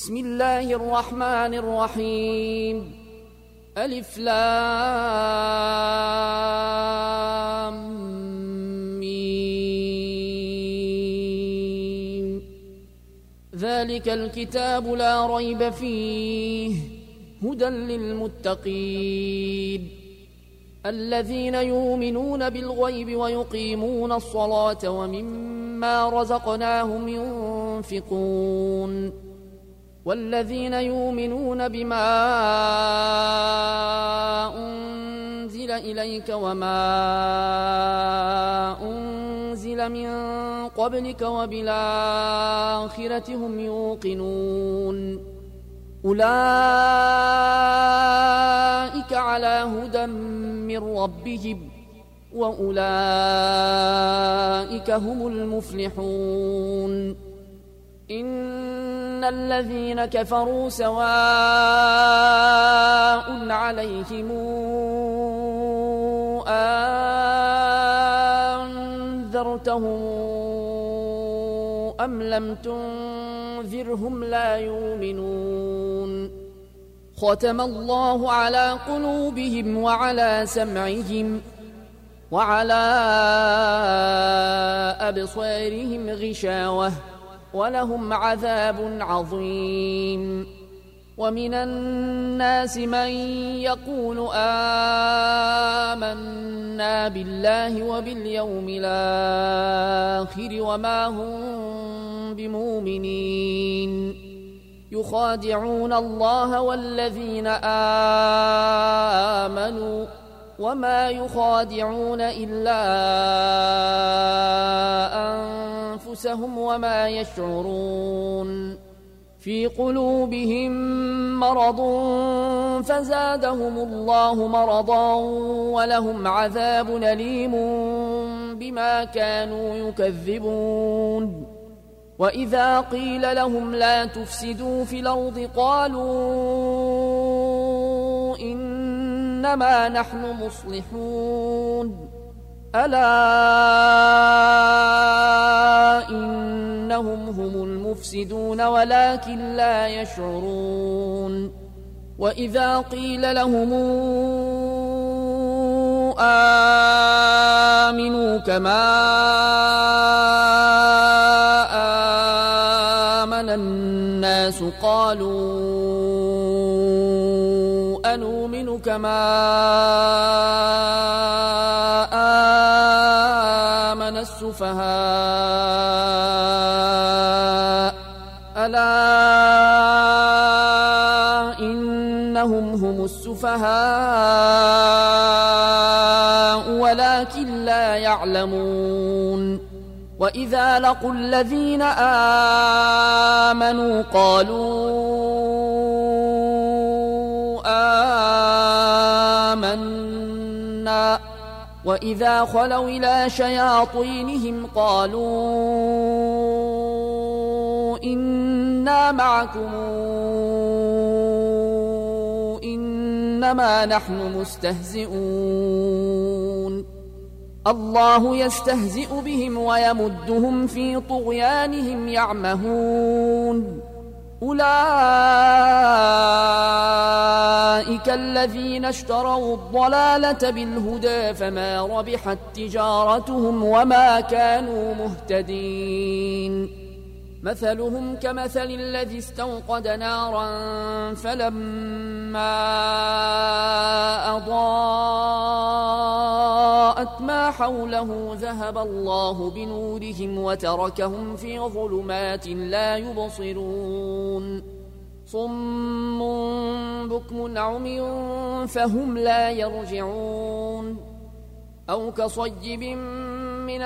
بسم الله الرحمن الرحيم. ألف لام ميم. ذلك الكتاب لا ريب فيه هدى للمتقين الذين يؤمنون بالغيب ويقيمون الصلاة ومما رزقناهم ينفقون والذين يؤمنون بما أنزل إليك وما أنزل من قبلك وبالآخرة هم يوقنون أولئك على هدى من ربهم وأولئك هم المفلحون. إن الذين كفروا سواء عليهم أنذرتهم أم لم تنذرهم لا يؤمنون. ختم الله على قلوبهم وعلى سمعهم وعلى أبصارهم غشاوة ولهم عذاب عظيم. ومن الناس من يقول آمنا بالله وباليوم الآخر وما هم بمؤمنين يخادعون الله والذين آمنوا وما يخادعون إلا أنفسهم وما يشعرون. في قلوبهم مرض فزادهم الله مرضا ولهم عذاب أليم بما كانوا يكذبون. وإذا قيل لهم لا تفسدوا في الأرض قالوا إنما نحن مصلحون ألا إنهم هم المفسدون ولكن لا يشعرون. وإذا قيل لهم آمنوا كما آمن الناس قالوا أنؤمن كما آمن السفهاء ألا إنهم هم السفهاء ولكن لا يعلمون. وإذا لقوا الذين آمنوا قالوا آمنا وإذا خلوا إلى شياطينهم قالوا إنا معكم إنما نحن مستهزئون. الله يستهزئ بهم ويمدهم في طغيانهم يعمهون. أولئك الذين اشتروا الضلالة بالهدى فما ربحت تجارتهم وما كانوا مهتدين. مثلهم كمثل الذي استوقد نارا فلما أضاءت ما حوله ذهب الله بنورهم وتركهم في ظلمات لا يبصرون. صم بكم عمي فهم لا يرجعون. أو كصيب من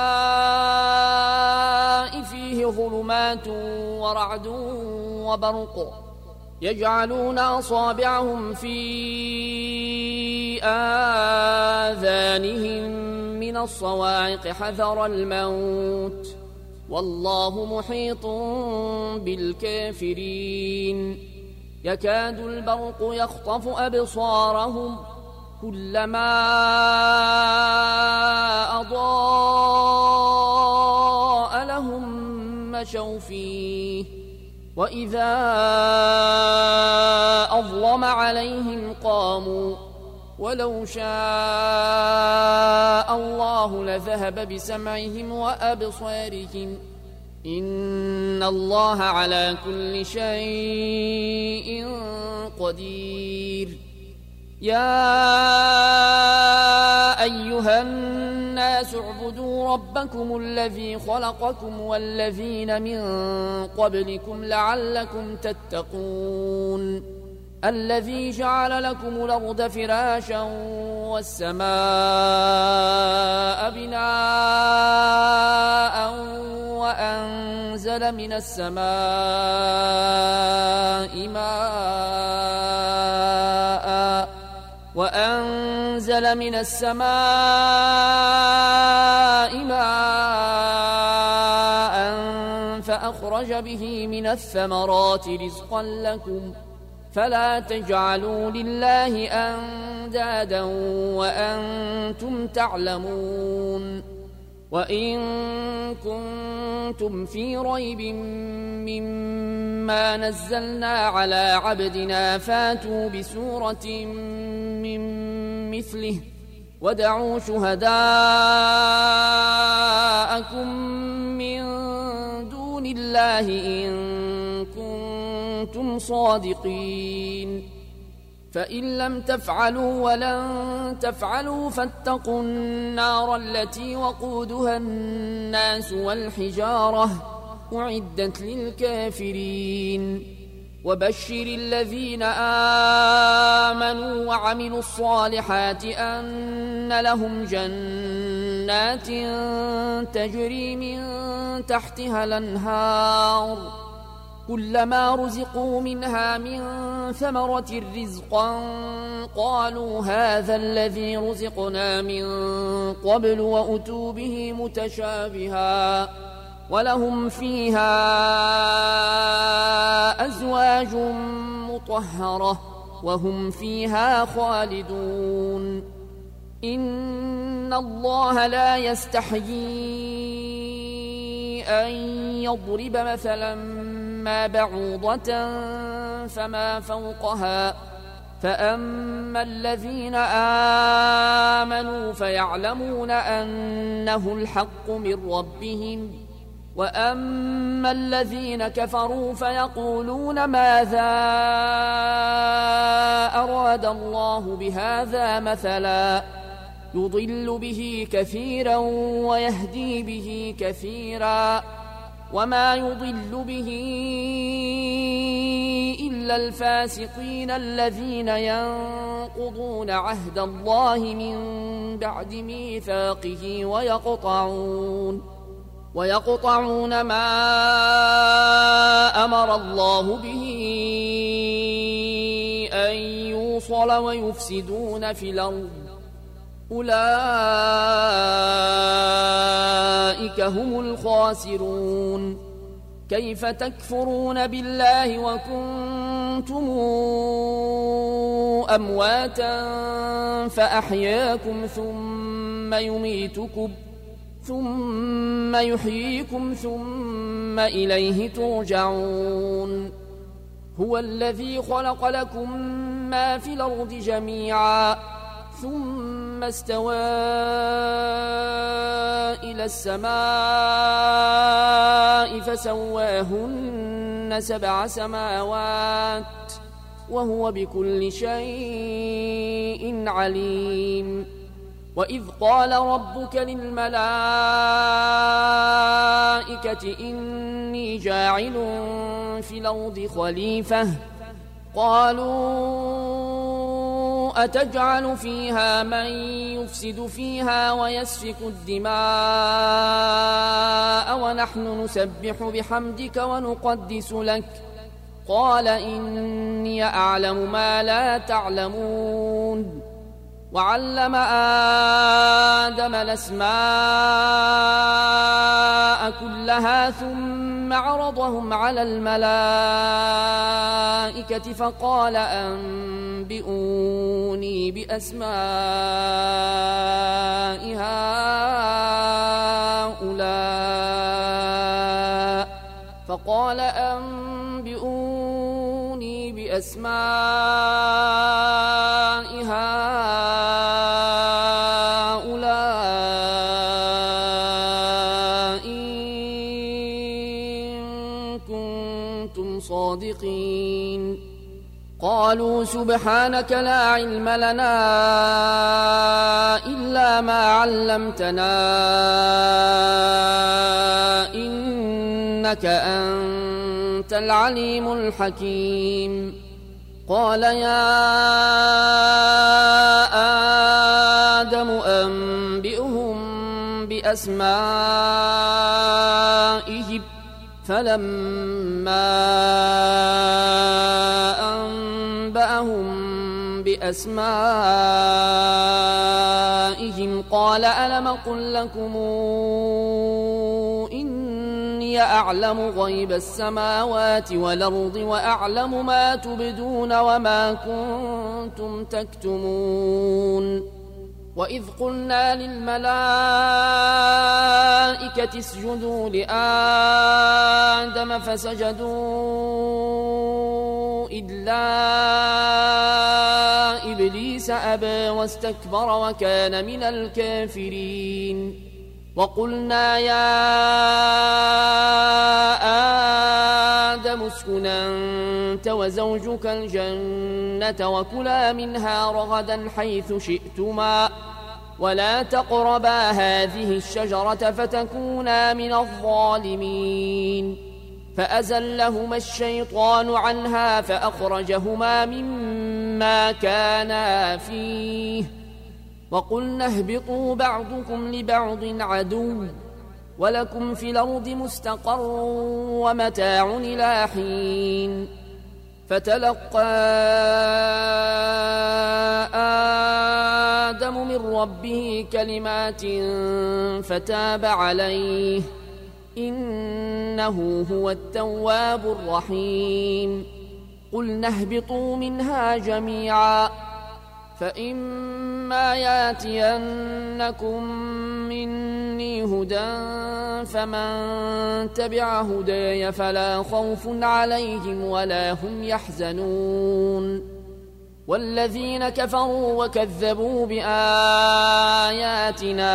السماء فيه ظلمات ورعد وبرق يجعلون أصابعهم في آذانهم من الصواعق حذر الموت والله محيط بالكافرين. يكاد البرق يخطف أبصارهم كلما أضاء لهم مشوا فيه وإذا أظلم عليهم قاموا ولو شاء الله لذهب بسمعهم وأبصارهم إن الله على كل شيء قدير يا أيها الناس اعبدوا ربكم الذي خلقكم والذين من قبلكم لعلكم تتقون الذي جعل لكم الأرض فراشا والسماء بناء وأنزل من السماء ماء فأخرج به من الثمرات رزقا لكم فلا تجعلوا لله أندادا وأنتم تعلمون وإن كنتم في ريب مما نزلنا على عبدنا فاتوا بسورة من مثله وادعوا شهداءكم من دون الله إن كنتم صادقين فإن لم تفعلوا ولن تفعلوا فاتقوا النار التي وقودها الناس والحجارة أعدت للكافرين وبشر الذين آمنوا وعملوا الصالحات أن لهم جنات تجري من تحتها الأنهار كلما رزقوا منها من ثمرة رزقا قالوا هذا الذي رزقنا من قبل وأتوا به متشابها ولهم فيها أزواج مطهرة وهم فيها خالدون إن الله لا يستحيي أن يضرب مثلا ما بعوضة فما فوقها فأما الذين آمنوا فيعلمون أنه الحق من ربهم وأما الذين كفروا فيقولون ماذا أراد الله بهذا مثلا يضل به كثيرا ويهدي به كثيرا وما يضل به إلا الفاسقين الذين ينقضون عهد الله من بعد ميثاقه ويقطعون ما أمر الله به أن يوصل ويفسدون في الأرض أولئك هم الخاسرون كيف تكفرون بالله وكنتم أمواتا فأحياكم ثم يحييكم ثم إليه ترجعون هو الذي خلق لكم ما في الأرض جميعا ثم استوى إلى السماء فسواهن 7 سماوات وهو بكل شيء عليم وإذ قال ربك للملائكة إني جاعل في الأرض خليفة قالوا أتجعل فيها من يفسد فيها ويسفك الدماء ونحن نسبح بحمدك ونقدس لك قال إني أعلم ما لا تعلمون وعلم آدم الأسماء كلها ثم عرضهم على الملائكة فقال أنبئوني بأسماء هؤلاء بأسماء هؤلاء إن كنتم صادقين قالوا سبحانك لا علم لنا إلا ما علمتنا إنك أنت العليم الحكيم قال يا آدم أنبئهم بأسمائهم فلما أنبأهم بأسمائهم قال ألم قل لكم إني أعلم غيب السماوات والأرض وأعلم ما تبدون وما كنتم تكتمون وإذ قلنا للملائكة اسجدوا لآدم فسجدوا إلا إبليس أبى واستكبر وكان من الكافرين وقلنا يا آدم اسكن أنت وزوجك الجنة وكلا منها رغدا حيث شئتما ولا تقربا هذه الشجرة فتكونا من الظالمين فأزلهما الشيطان عنها فأخرجهما مما كانا فيه وقلنا اهبطوا بعضكم لبعض عدو ولكم في الأرض مستقر ومتاع إلى حين فتلقى آدم من ربه كلمات فتاب عليه إنه هو التواب الرحيم قلنا اهبطوا منها جميعا فإما ياتينكم مني هدى فمن تبع هداي فلا خوف عليهم ولا هم يحزنون والذين كفروا وكذبوا بآياتنا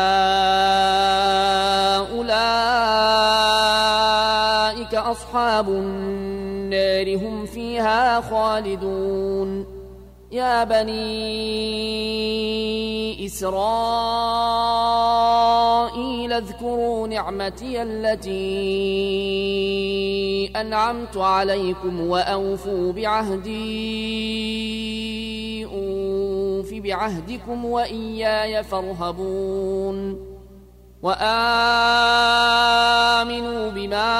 أولئك أصحاب النار هم فيها خالدون يا بني إسرائيل اذكروا نعمتي التي أنعمت عليكم وأوفوا بعهدي أوف بعهدكم وإياي فارهبون وآمنوا بما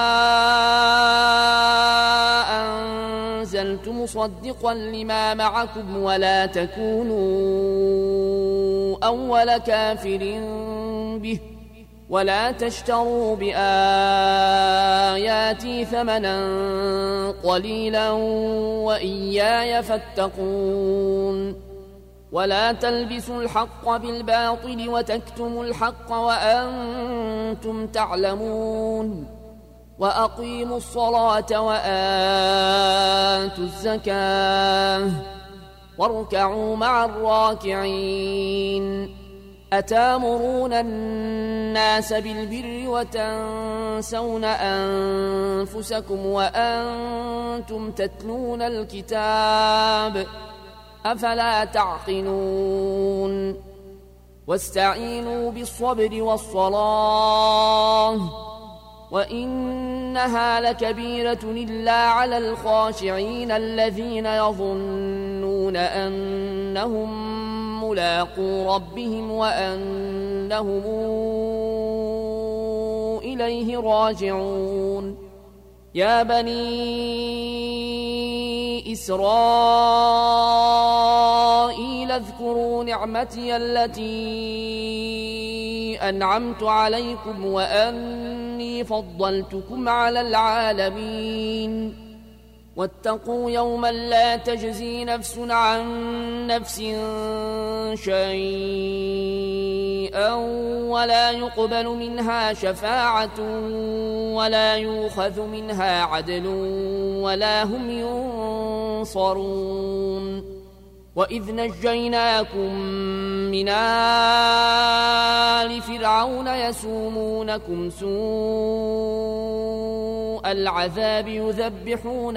أنزلت مصدقا لما معكم ولا تكونوا أول كافر به ولا تشتروا بآياتي ثمنا قليلا وإياي فاتقون ولا تلبسوا الحق بالباطل وتكتموا الحق وأنتم تعلمون وأقيموا الصلاة وآتوا الزكاة واركعوا مع الراكعين أتامرون الناس بالبر وتنسون أنفسكم وأنتم تتلون الكتاب أفلا تعقلون واستعينوا بالصبر والصلاة وإنها لكبيرة إلا على الخاشعين الذين يظنون أنهم ملاقو ربهم وأنهم إليه راجعون يا بني إسرائيل اذكروا نعمتي التي أنعمت عليكم وأني فضلتكم على العالمين واتقوا يوما لا تجزي نفس عن نفس شيئا ولا يقبل منها شفاعة ولا يؤخذ منها عدل ولا هم ينصرون وإذ نجيناكم من آل فرعون يسومونكم سوء العذاب يذبحون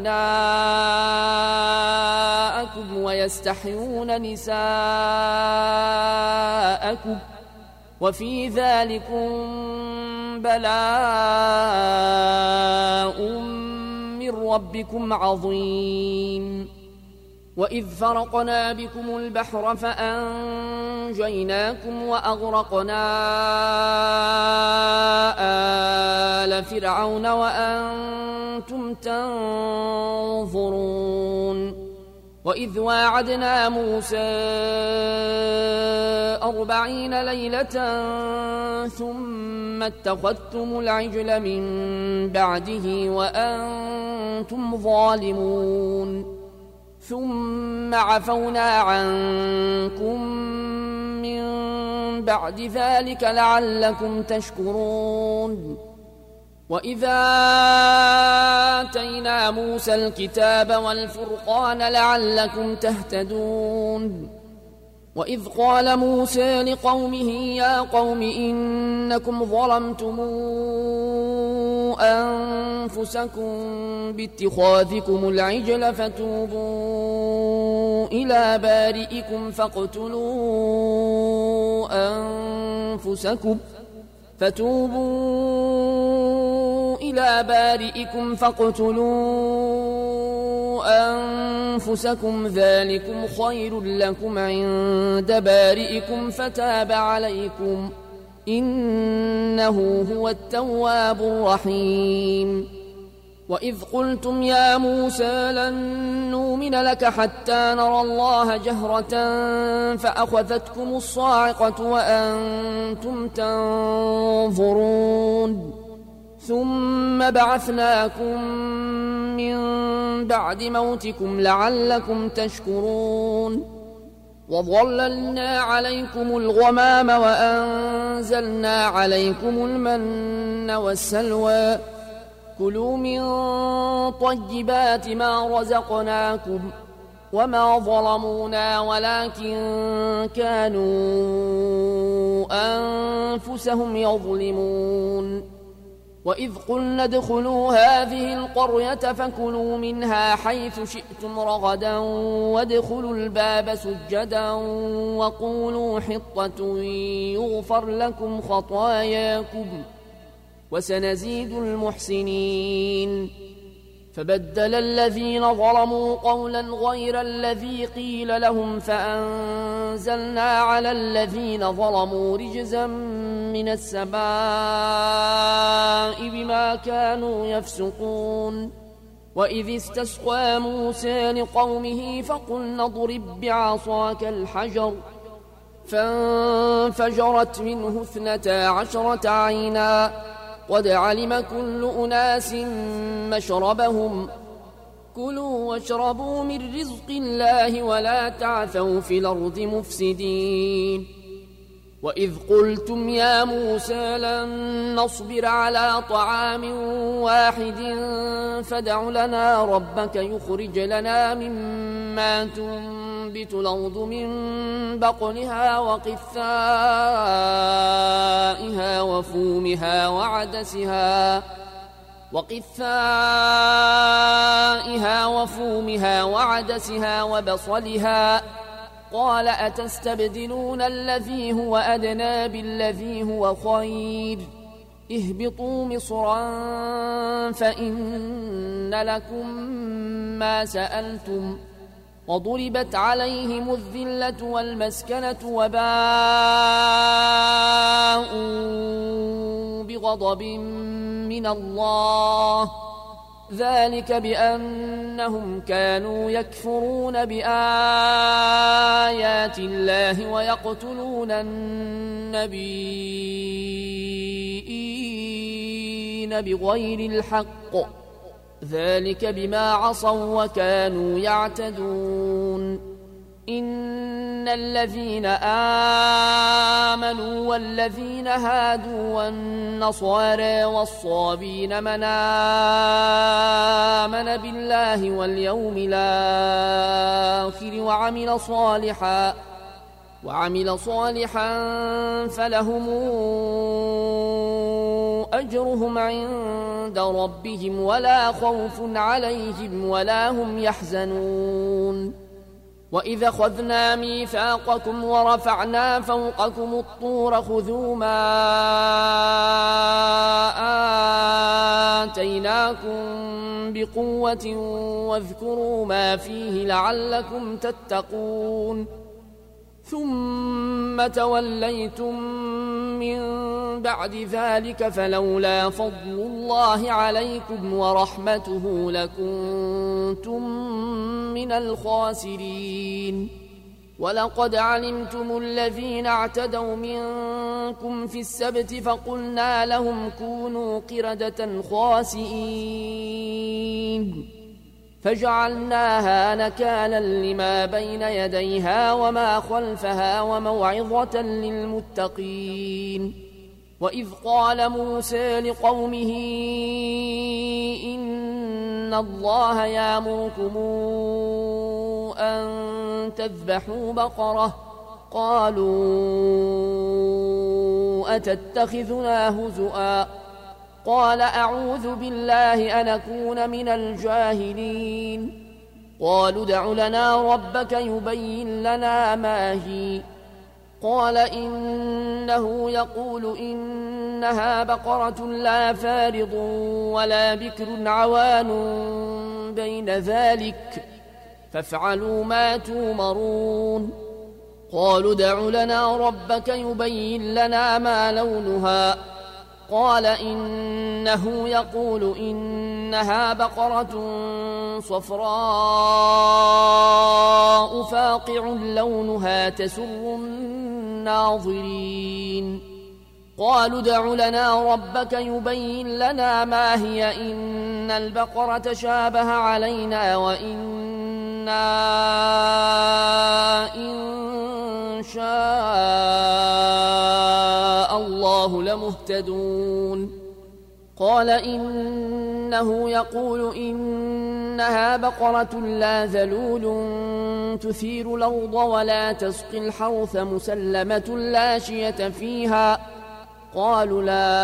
أبناءكم ويستحيون نساءكم وفي ذلكم بلاء من ربكم عظيم وإذ فرقنا بكم البحر فأنجيناكم وأغرقنا آل فرعون وأنتم تنظرون وإذ واعدنا موسى 40 ليلة ثم اتخذتم العجل من بعده وأنتم ظالمون ثم عفونا عنكم من بعد ذلك لعلكم تشكرون وإذا آتينا موسى الكتاب والفرقان لعلكم تهتدون وإذ قال موسى لقومه يا قوم إنكم ظلمتم أنفسكم باتخاذكم العجل فتوبوا إلى بارئكم فاقتلوا أنفسكم ذلكم خير لكم عند بارئكم فتاب عليكم إنه هو التواب الرحيم وإذ قلتم يا موسى لن نؤمن لك حتى نرى الله جهرة فأخذتكم الصاعقة وأنتم تنظرون ثم بعثناكم من بعد موتكم لعلكم تشكرون وظللنا عليكم الغمام وأنزلنا عليكم المن والسلوى كلوا من طيبات ما رزقناكم وما ظلمونا ولكن كانوا أنفسهم يظلمون وإذ قلنا ادخلوا هذه القرية فكلوا منها حيث شئتم رغدا وادخلوا الباب سجدا وقولوا حطة يغفر لكم خطاياكم وسنزيد المحسنين فبدل الذين ظلموا قولا غير الذي قيل لهم فأنزلنا على الذين ظلموا رجزا من السماء بما كانوا يفسقون وإذ استسقى موسى لقومه فقلنا اضرب بعصاك الحجر فانفجرت منه 12 عينا قد علم كل أناس مشربهم كلوا واشربوا من رزق الله ولا تعثوا في الأرض مفسدين وإذ قلتم يا موسى لن نصبر على طعام واحد فادع لنا ربك يخرج لنا مما تنبت الأرض من بقلها وقثائها وفومها وعدسها وبصلها قال أتستبدلون الذي هو أدنى بالذي هو خير اهبطوا مصرا فإن لكم ما سألتم وضربت عليهم الذلة والمسكنة وباءوا بغضب من الله ذلك بأنهم كانوا يكفرون بآيات الله ويقتلون النبيين بغير الحق ذلك بما عصوا وكانوا يعتدون إن الذين آمنوا والذين هادوا والنصارى والصابين من آمن بالله واليوم الآخر وعمل صالحا فلهم أجرهم عند ربهم ولا خوف عليهم ولا هم يحزنون وإذا أخذنا ميثاقكم ورفعنا فوقكم الطور خذوا ما آتيناكم بقوة واذكروا ما فيه لعلكم تتقون ثم توليتم من بعد ذلك فلولا فضل الله عليكم ورحمته لكنتم من الخاسرين ولقد علمتم الذين اعتدوا منكم في السبت فقلنا لهم كونوا قردة خاسئين فجعلناها نكالا لما بين يديها وما خلفها وموعظة للمتقين وإذ قال موسى لقومه إن الله يأمركم أن تذبحوا بقرة قالوا أتتخذنا هزؤا قال أعوذ بالله أن أكون من الجاهلين قالوا ادع لنا ربك يبين لنا ما هي قال إنه يقول إنها بقرة لا فارض ولا بكر عوان بين ذلك فافعلوا ما تومرون قالوا ادع لنا ربك يبين لنا ما لونها قال إنه يقول إنها بقرة صفراء فاقع لونها تسر الناظرين قالوا ادع لنا ربك يبين لنا ما هي إن البقرة شابه علينا وإنا إن شاء الله لمهتدون قال إنه يقول إنها بقرة لا ذلول تثير الأرض ولا تسقي الحرث مسلمة لا شية فيها قالوا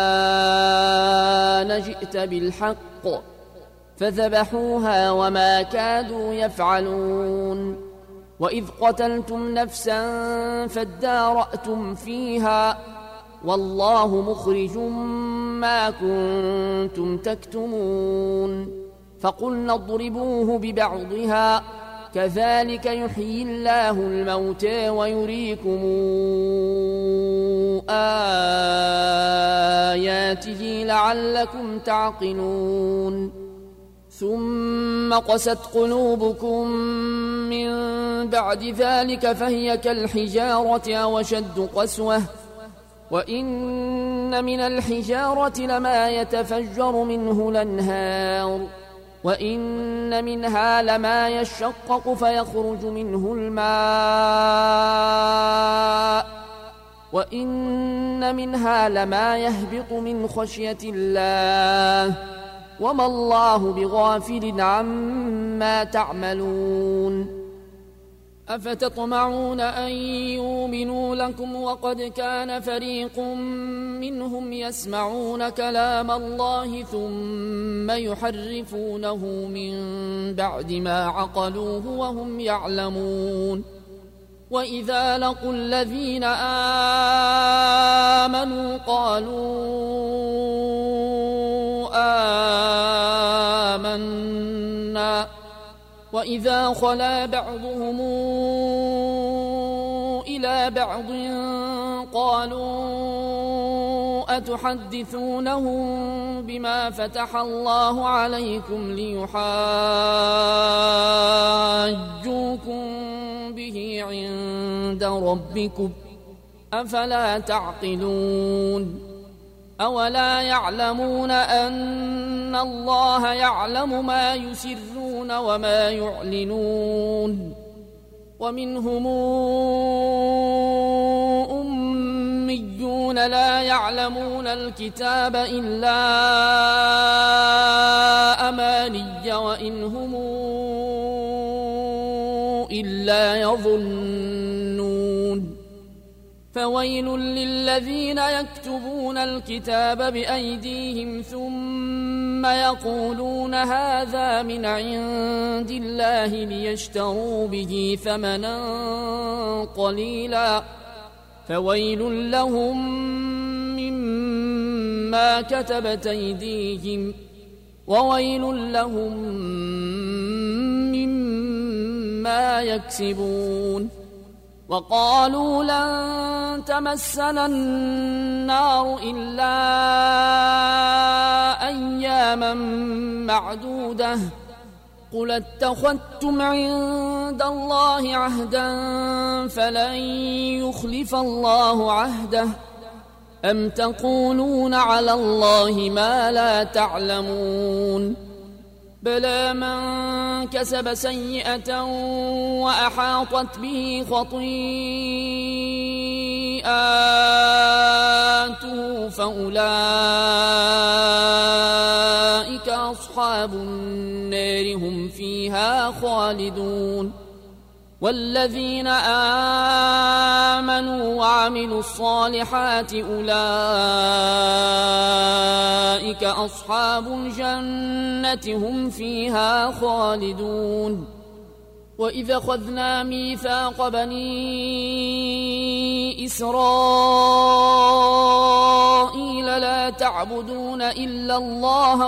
لا نجئت بالحق فذبحوها وما كادوا يفعلون وإذ قتلتم نفسا فادارأتم فيها والله مخرج ما كنتم تكتمون فقلنا اضربوه ببعضها كذلك يحيي الله الموتى ويريكم آياته لعلكم تعقلون ثم قست قلوبكم من بعد ذلك فهي كالحجارة أو أشد قسوة وإن من الحجارة لما يتفجر منه الأنهار وإن منها لما يشقق فيخرج منه الماء وإن منها لما يهبط من خشية الله وما الله بغافل عما تعملون أفتطمعون أن يؤمنوا لكم وقد كان فريق منهم يسمعون كلام الله ثم يحرفونه من بعد ما عقلوه وهم يعلمون وإذا لقوا الذين آمنوا قالوا آمنا وإذا خلا بعضهم إلى بعض قالوا أتحدثونهم بما فتح الله عليكم ليحاجوكم به عند ربكم أفلا تعقلون أولا يعلمون أن الله يعلم ما يسرون وما يعلنون ومنهم أميون لا يعلمون الكتاب إلا أماني وإن هم إلا يظنون فويل للذين يكتبون الكتاب بأيديهم ثم يقولون هذا من عند الله ليشتروا به ثمنا قليلا فويل لهم مما كتبت أيديهم وويل لهم مما يكسبون وقالوا لن تمسنا النار إلا أياما معدودة قل اتخذتم عند الله عهدا فلن يخلف الله عهده أم تقولون على الله ما لا تعلمون بلى من كسب سيئة وأحاطت به خطيئاته فأولئك أصحاب النار هم فيها خالدون والذين آمنوا وعملوا الصالحات أولئك أصحاب الجنة هم فيها خالدون وإذا أخذنا ميثاق بني إسرائيل لا تعبدون إلا الله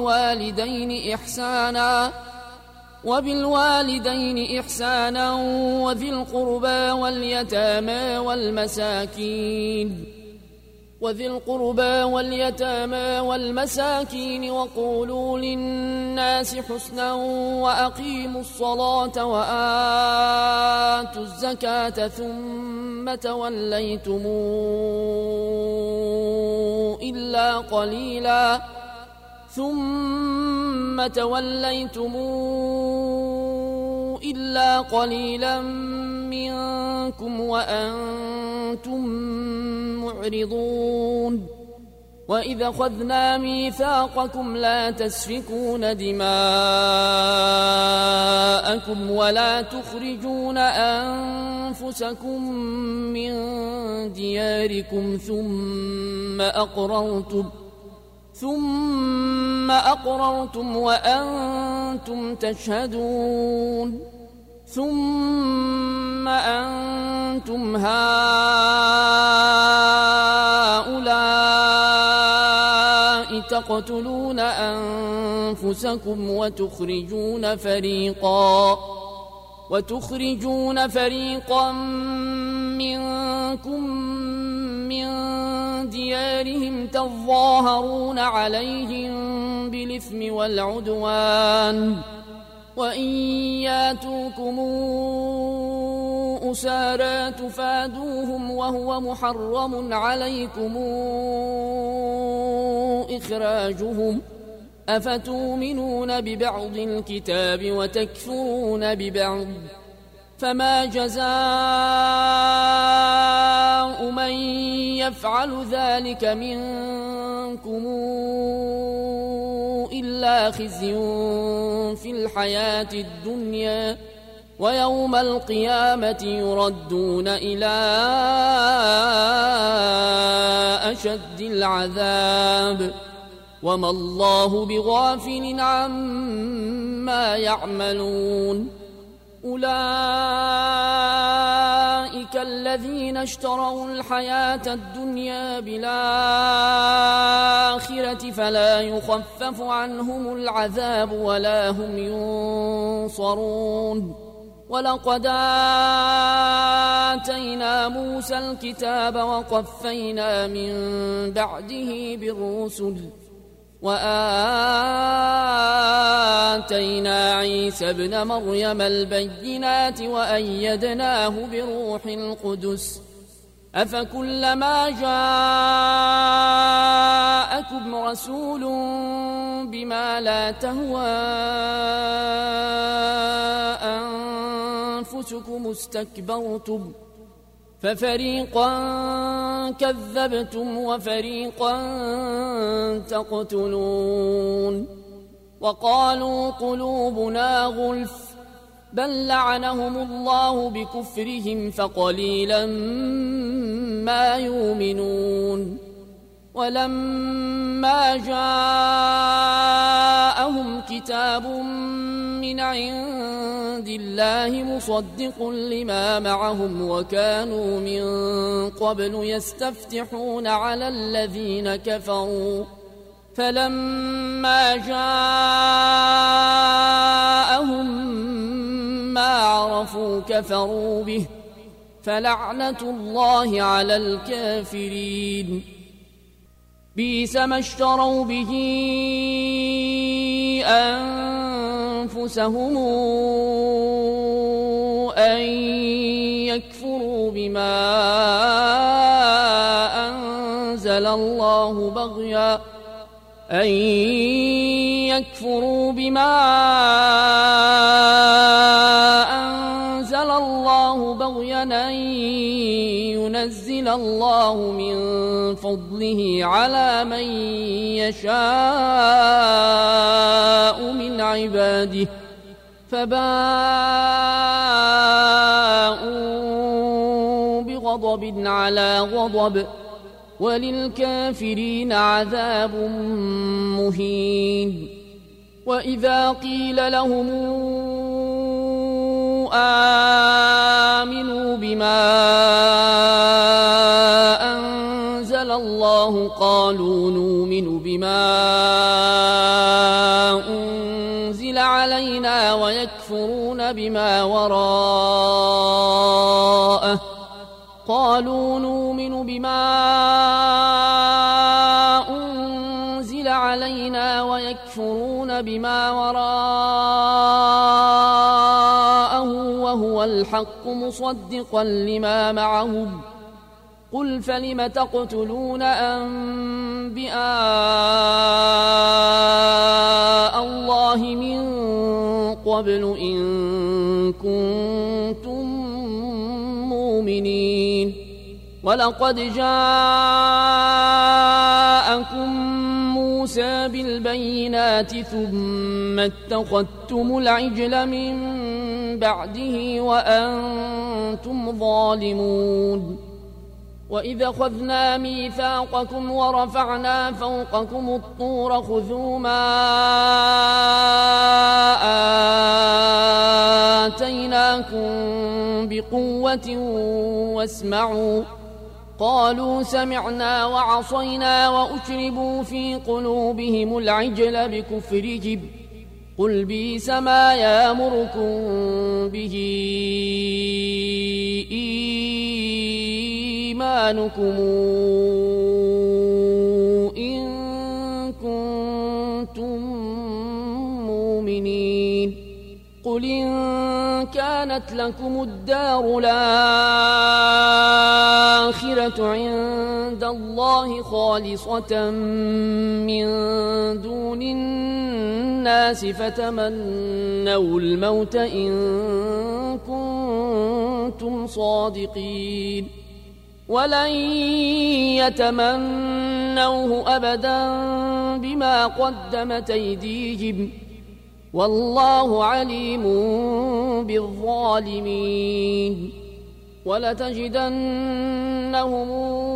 وبالوالدين إحسانا وذي القربى واليتامى والمساكين وقولوا للناس حسنا وأقيموا الصلاة وآتوا الزكاة ثم توليتم إلا قليلا منكم وأنتم معرضون وإذا أخذنا ميثاقكم لا تسفكون دماءكم ولا تخرجون أنفسكم من دياركم ثم أقررتم وأنتم تشهدون ثم أنتم هؤلاء تقتلون أنفسكم وتخرجون فريقا منكم من ديارهم تظاهرون عليهم بالإثم والعدوان وإن ياتوكم أسارى تفادوهم وهو محرم عليكم إخراجهم أفتؤمنون ببعض الكتاب وتكفرون ببعض فما جزاء من يفعل ذلك منكم إلا خزي في الحياة الدنيا ويوم القيامة يردون إلى أشد العذاب وما الله بغافل عما يعملون أولئك الذين اشتروا الحياة الدنيا بالآخرة فلا يخفف عنهم العذاب ولا هم ينصرون ولقد آتينا موسى الكتاب وقفينا من بعده بالرسل وآتينا عيسى ابن مريم البينات وأيدناه بروح القدس أفكلما جاءكم رسول بما لا تهوى أنفسكم استكبرتم ففريقا كذبتم وفريقا تقتلون وقالوا قلوبنا غلف بل لعنهم الله بكفرهم فقليلا ما يؤمنون ولما جاءهم كتاب من عند الله مصدق لما معهم وكانوا من قبل يستفتحون على الذين كفروا فلما جاءهم ما عرفوا كفروا به فلعنة الله على الكافرين بئس ما اشتروا به أنفسهم أن يكفروا بما أنزل الله بغيا أن ينزل الله من فضله على من يشاء من عباده فباءوا بغضب على غضب وللكافرين عذاب مهين وإذا قيل لهم آمنوا بما أنزل الله قالوا نؤمن بما أنزل علينا ويكفرون بما وراءه قالوا نؤمن بما أنزل علينا ويكفرون بما وراءه وهو الحق مصدقا لما معهم قل فلم تقتلون أنبياء الله من قبل إن كنتم مؤمنين ولقد جاءكم موسى بالبينات ثم اتخذتم العجل من بعده وأنتم ظالمون وإذا أخذنا ميثاقكم ورفعنا فوقكم الطور خذوا ما آتيناكم بقوة واسمعوا قالوا سمعنا وعصينا وأشربوا في قلوبهم العجل بكفرهم قل بئس ما يأمركم به إيمانكم إن كنتم مؤمنين قل إن كانت لكم الدار الآخرة عند الله خالصة من دون الناس فتمنوا الموت إن كنتم صادقين ولن يتمنوه أبدا بما قدمت أيديهم والله عليم بالظالمين ولتجدنهم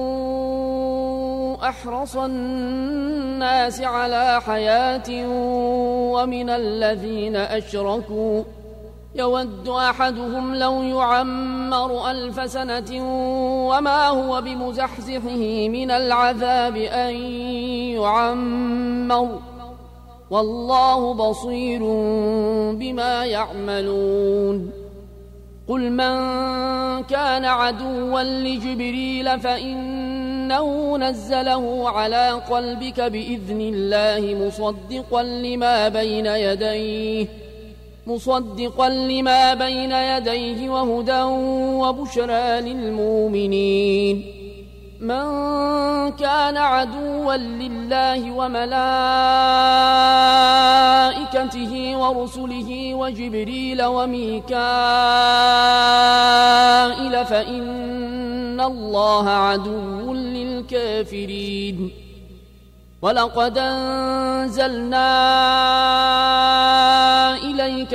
أحرص الناس على حياة ومن الذين أشركوا يود أحدهم لو يعمر 1000 سنة وما هو بمزحزحه من العذاب أن يعمر والله بصير بما يعملون قل من كان عدوا لجبريل فإنه نزله على قلبك بإذن الله مصدقا لما بين يديه وهدى وبشرى للمؤمنين من كان عدوا لله وملائكته ورسله وجبريل وميكائيل فإن الله عدو للكافرين ولقد أنزلنا إليك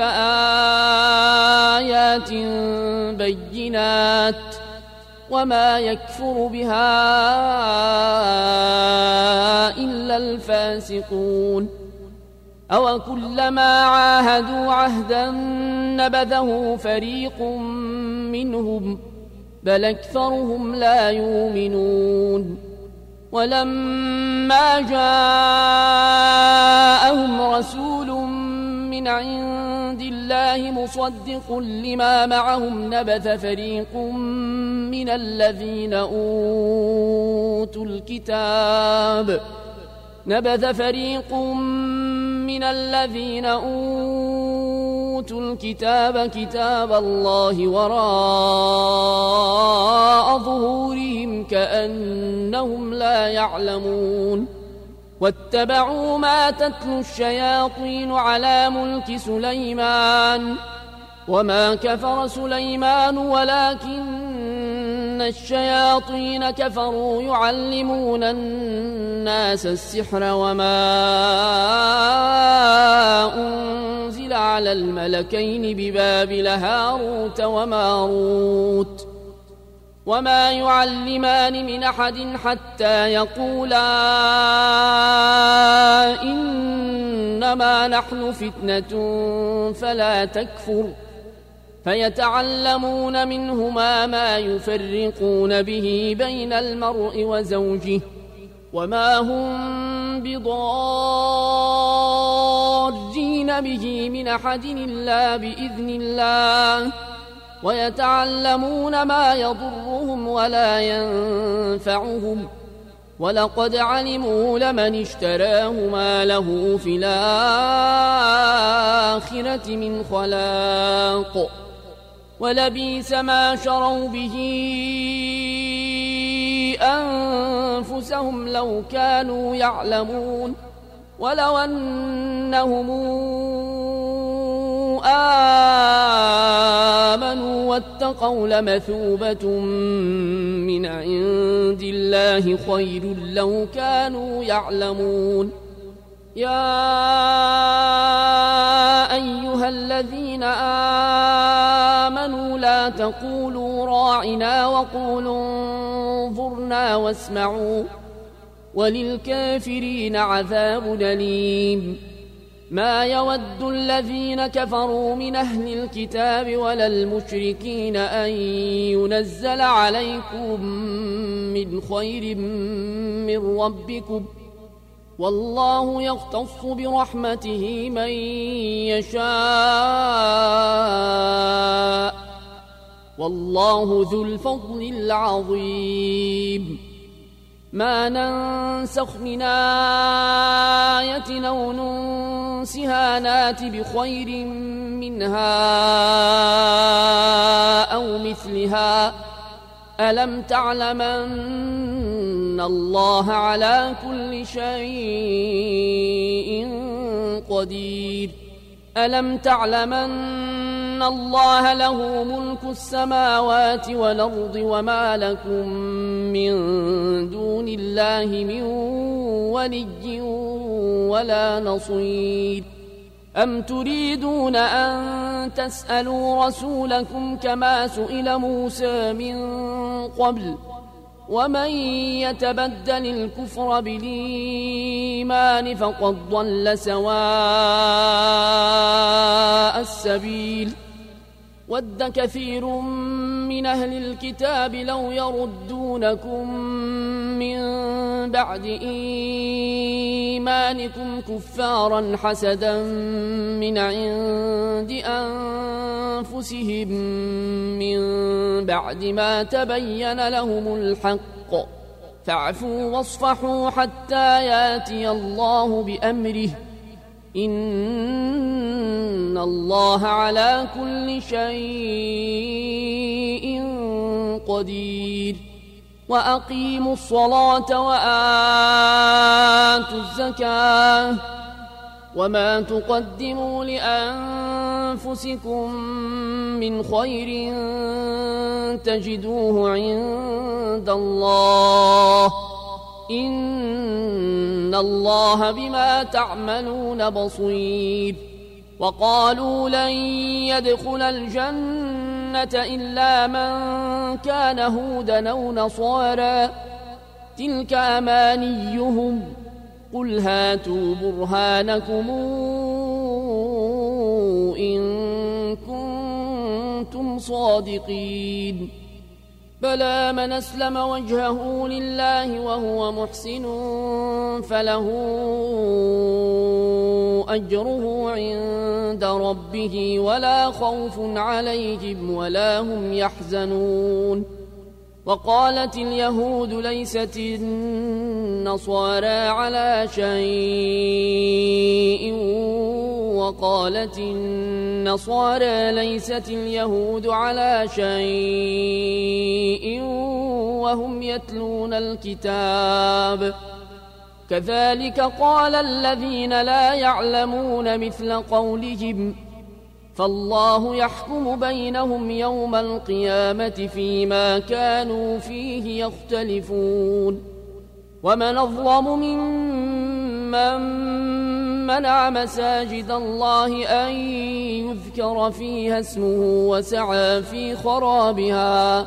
آيات بينات وما يكفر بها إلا الفاسقون أو كلما عاهدوا عهدا نبذه فريق منهم بل أكثرهم لا يؤمنون ولما جاءهم رسول من عند الله مصدق لما معهم نبذ فريق من الذين أوتوا الكتاب كتاب الله وراء ظهورهم كأنهم لا يعلمون واتبعوا ما تتلو الشياطين على ملك سليمان وما كفر سليمان ولكن الشياطين كفروا يعلمون الناس السحر وما أنزل على الملكين ببابل هاروت وماروت وما يعلمان من أحد حتى يقولا إنما نحن فتنة فلا تكفر فيتعلمون منهما ما يفرقون به بين المرء وزوجه وما هم بضارين به من أحد إلا بإذن الله ويتعلمون ما يضرهم ولا ينفعهم ولقد علموا لمن اشتراه ما له في الآخرة من خلاق ولبئس ما شروا به أنفسهم لو كانوا يعلمون ولو أنهم آمنوا واتقوا لمثوبة من عند الله خير لو كانوا يعلمون يا أيها الذين آمنوا لا تقولوا راعنا وقولوا انظرنا واسمعوا وللكافرين عذاب أليم ما يود الذين كفروا من أهل الكتاب ولا المشركين أن ينزل عليكم من خير من ربكم والله يختص برحمته من يشاء والله ذو الفضل العظيم ما ننسخ من آية أو ننسها نات بخير منها أو مثلها ألم تعلم أن الله على كل شيء قدير ألم تعلم أن الله له ملك السماوات والأرض وما لكم من دون الله من ولي ولا نصير أم تريدون أن تسألوا رسولكم كما سئل موسى من قبل ومن يتبدل الكفر بالإيمان فقد ضل سواء السبيل ود كثير من أهل الكتاب لو يردونكم من بعد إيمانكم كفارا حسدا من عند أنفسهم من بعد ما تبين لهم الحق فاعفوا واصفحوا حتى ياتي الله بأمره إن الله على كل شيء قدير وأقيموا الصلاة وآتوا الزكاة وما تقدموا لأنفسكم من خير تجدوه عند الله إن الله بما تعملون بصير. وقالوا لن يدخل الجنة إلا من كان هودا أو نصارى تلك أمانيهم قل هاتوا برهانكم إن كنتم صادقين. بلى من أسلم وجهه لله وهو محسن فله أجره عند ربه ولا خوف عليهم ولا هم يحزنون. وقالت اليهود ليست النصارى على شيء وقالت النصارى ليست اليهود على شيء وهم يتلون الكتاب كذلك قال الذين لا يعلمون مثل قولهم فالله يحكم بينهم يوم القيامة فيما كانوا فيه يختلفون. ومن أظلم ممن منع مساجد الله أن يذكر فيها اسمه وسعى في خرابها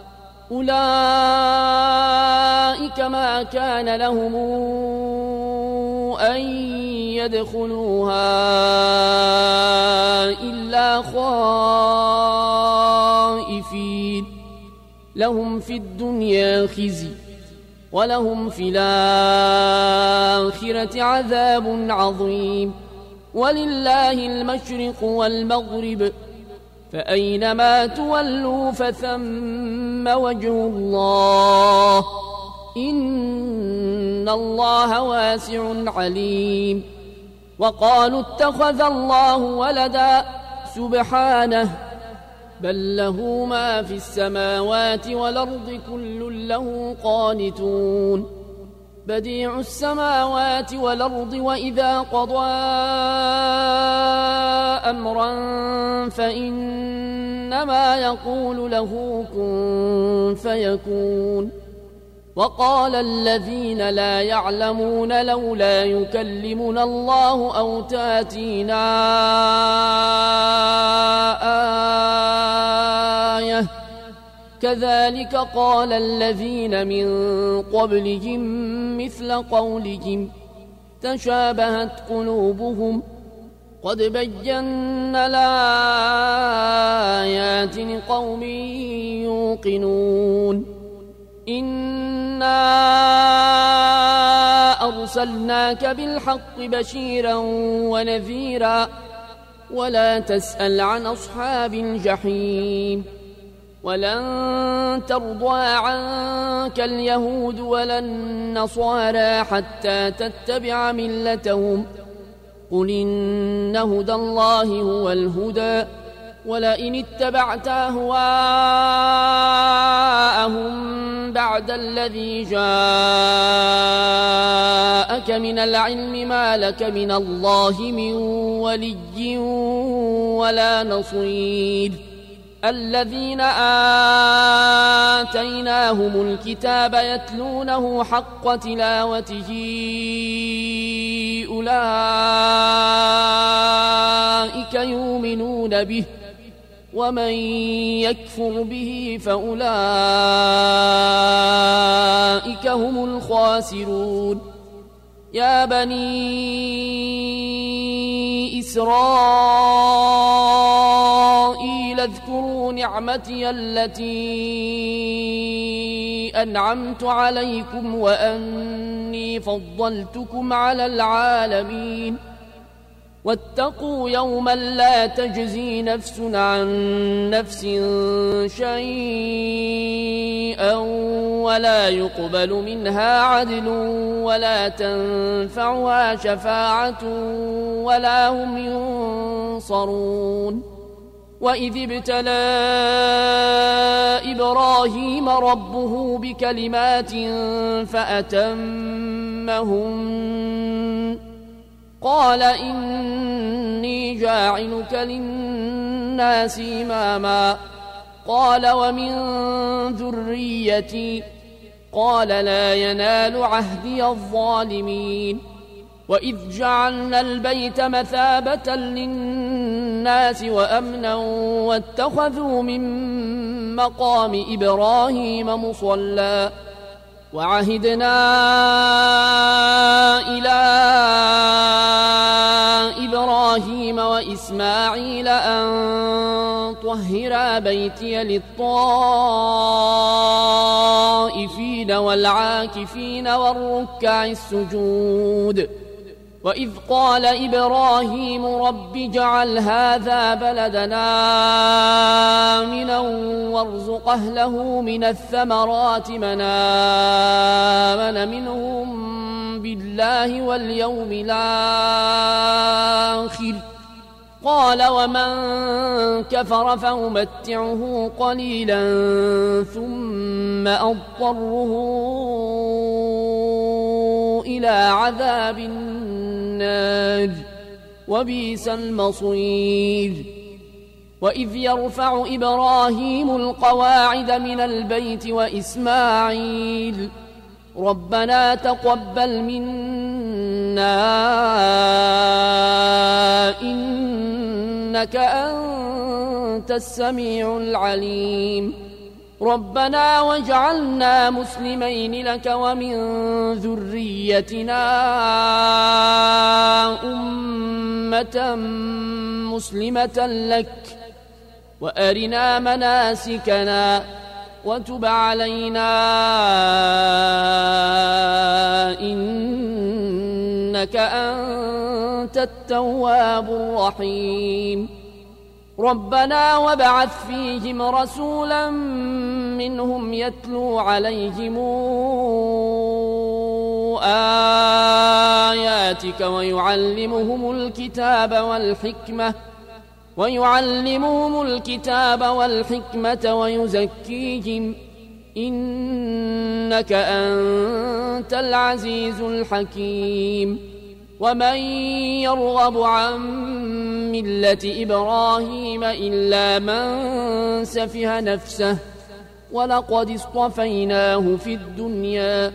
أولئك ما كان لهم أن يدخلوها إلا خائفين لهم في الدنيا خزي ولهم في الآخرة عذاب عظيم. ولله المشرق والمغرب فأينما تولوا فثم وجه الله إن الله واسع عليم. وقالوا اتخذ الله ولدا سبحانه بل له ما في السماوات والأرض كل له قانتون. بديع السماوات والأرض وإذا قضى أمرا فإنما يقول له كن فيكون. وقال الذين لا يعلمون لولا يكلمنا الله أو تاتينا آية كذلك قال الذين من قبلهم مثل قولهم تشابهت قلوبهم قد بينا الآيات لقوم يوقنون. إنا أرسلناك بالحق بشيرا ونذيرا ولا تسأل عن أصحاب الجحيم. ولن ترضى عنك اليهود ولا النصارى حتى تتبع ملتهم قل إن هدى الله هو الهدى ولئن اتبعت أهواءهم بعد الذي جاءك من العلم ما لك من الله من ولي ولا نصير. الذين آتيناهم الكتاب يتلونه حق تلاوته أولئك يؤمنون به ومن يكفر به فأولئك هم الخاسرون. يا بني إسرائيل اذكروا نعمتي التي أنعمت عليكم وأني فضلتكم على العالمين. واتقوا يوما لا تجزي نفس عن نفس شيئا ولا يقبل منها عدل ولا تنفعها شفاعة ولا هم ينصرون. وإذ ابتلى إبراهيم ربه بكلمات فأتمهن قال إني جاعلك للناس إماما قال ومن ذريتي قال لا ينال عهدي الظالمين وإذ جعلنا البيت مثابة للناس وأمنا واتخذوا من مقام إبراهيم مصلى وعهدنا إلى إبراهيم وإسماعيل أن طهرا بيتي للطائفين والعاكفين والركع السجود وإذ قال إبراهيم رب اجعل هذا بلدنا آمنا وارزق أهله من الثمرات من آمن منهم بالله واليوم الآخر قال ومن كفر فأمتعه قليلا ثم أضطره إلى عذاب النار وبئس المصير وإذ يرفع إبراهيم القواعد من البيت وإسماعيل ربنا تقبل منا إنك أنت السميع العليم ربنا واجعلنا مسلمين لك ومن ذريتنا أمة مسلمة لك وأرنا مناسكنا وتب علينا إنك أنت التواب الرحيم ربنا وابعث فيهم رسولا منهم يتلو عليهم آياتك ويعلمهم الكتاب والحكمة ويزكيهم إنك أنت العزيز الحكيم ومن يرغب عن ملة إبراهيم إلا من سفه نفسه ولقد اصطفيناه في الدنيا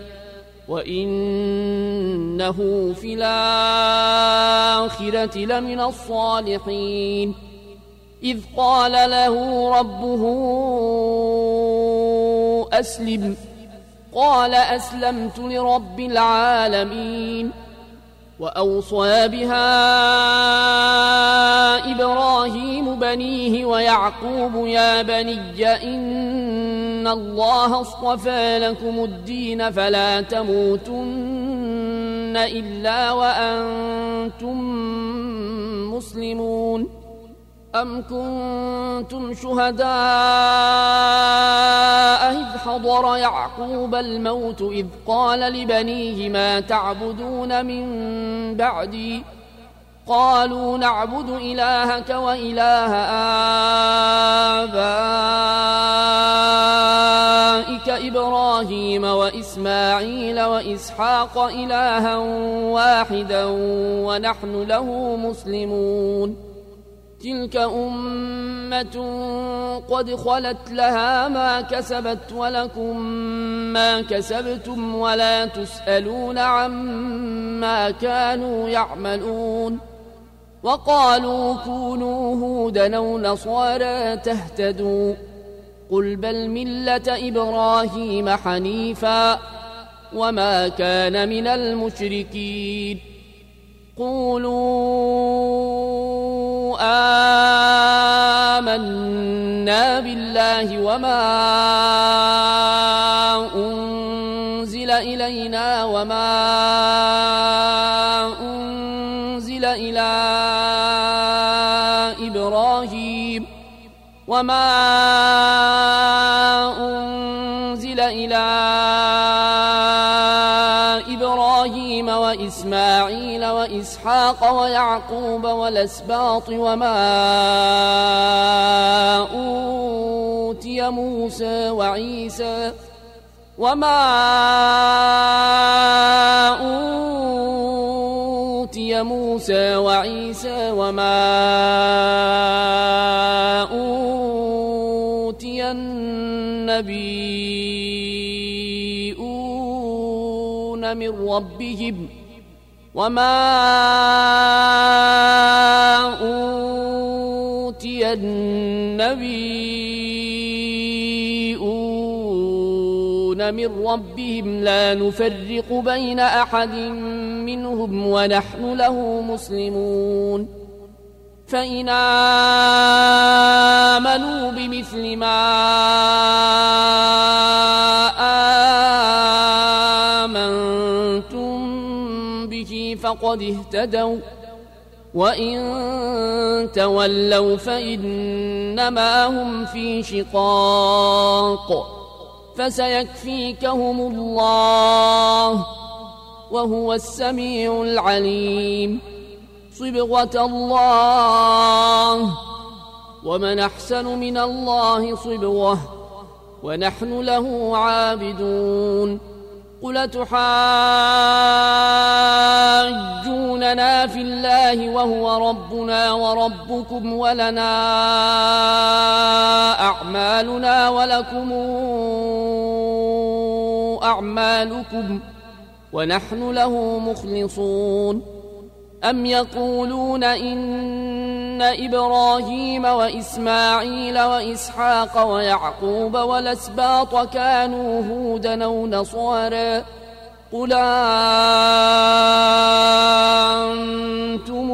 وإنه في الآخرة لمن الصالحين إذ قال له ربه أسلم قال أسلمت لرب العالمين وأوصى بها إبراهيم بنيه ويعقوب يا بني إن الله اصطفى لكم الدين فلا تموتن إلا وأنتم مسلمون أم كنتم شهداء إذ حضر يعقوب الموت إذ قال لبنيه ما تعبدون من بعدي قالوا نعبد إلهك وإله آبائك إبراهيم وإسماعيل وإسحاق إلها واحدا ونحن له مسلمون تلك أمة قد خلت لها ما كسبت ولكم ما كسبتم ولا تسألون عما كانوا يعملون وقالوا كونوا هودا أو نصارى تهتدوا قل بل ملة إبراهيم حنيفا وما كان من المشركين قولوا آمنا بالله وما أنزل إلينا وما أنزل إلى إبراهيم وإسماعيل وإسحاق ويعقوب والأسباط وما أوتي موسى وعيسى أوتي موسى وعيسى وما أوتي النبيون من ربهم وما أوتي النبيون من ربهم لا نفرق بين أحد منهم ونحن له مسلمون فإن آمنوا بمثل ما آمنتم به فقد اهتدوا وإن تولوا فإنما هم في شقاق فسيكفيكهم الله وهو السميع العليم صبغة الله ومن أحسن من الله صبغة ونحن له عابدون قل تحاجوننا في الله وهو ربنا وربكم ولنا أعمالنا ولكم أعمالكم ونحن له مخلصون أم يقولون إن إبراهيم وإسماعيل وإسحاق ويعقوب والأسباط كانوا هودا أو نصارى قل أنتم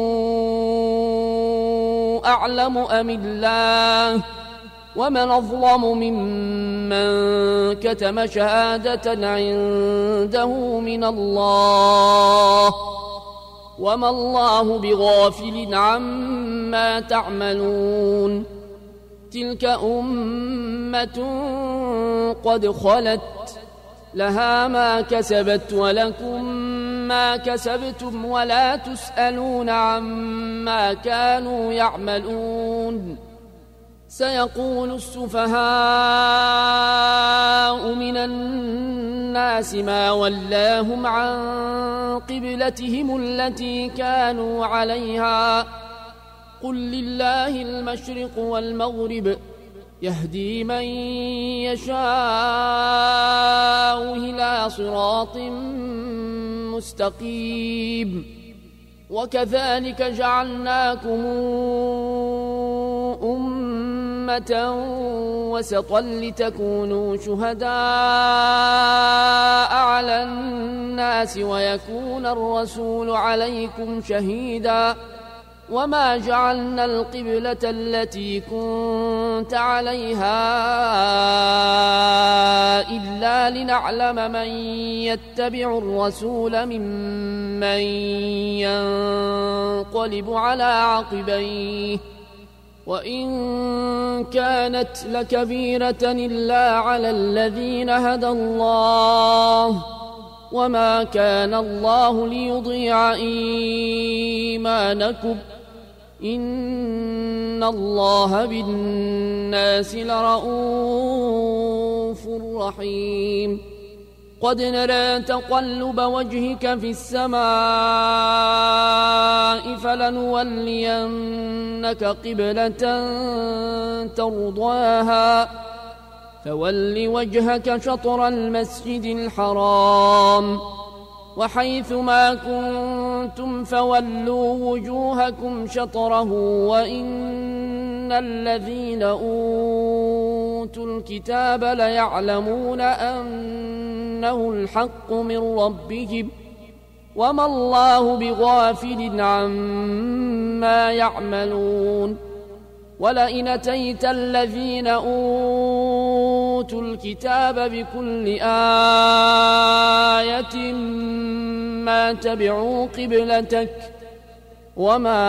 أعلم أم الله ومن أظلم ممن كتم شهادة عنده من الله وما الله بغافل عما تعملون تلك أمة قد خلت لها ما كسبت ولكم ما كسبتم ولا تسألون عما كانوا يعملون سيقول السفهاء من الناس ما ولاهم عن قبلتهم التي كانوا عليها قل لله المشرق والمغرب يهدي من يشاء إلى صراط مستقيم وكذلك جعلناكم أمة وسطا لتكونوا شهداء على الناس ويكون الرسول عليكم شهيدا وما جعلنا القبلة التي كنت عليها إلا لنعلم من يتبع الرسول ممن ينقلب على عقبيه وإن كانت لكبيرة إلا على الذين هدى الله وما كان الله ليضيع إيمانكم إن الله بالناس لرؤوف رحيم قد نرى تقلب وجهك في السماء فلنولينك قبلة ترضاها فول وجهك شطر المسجد الحرام وحيث ما كنتم فولوا وجوهكم شطره وإن الذين أوتوا الكتاب ليعلمون أنه الحق من ربهم وما الله بغافل عما يعملون ولئن أتيت الذين أوتوا الكتاب بكل آية ما تبعوا قبلتك وما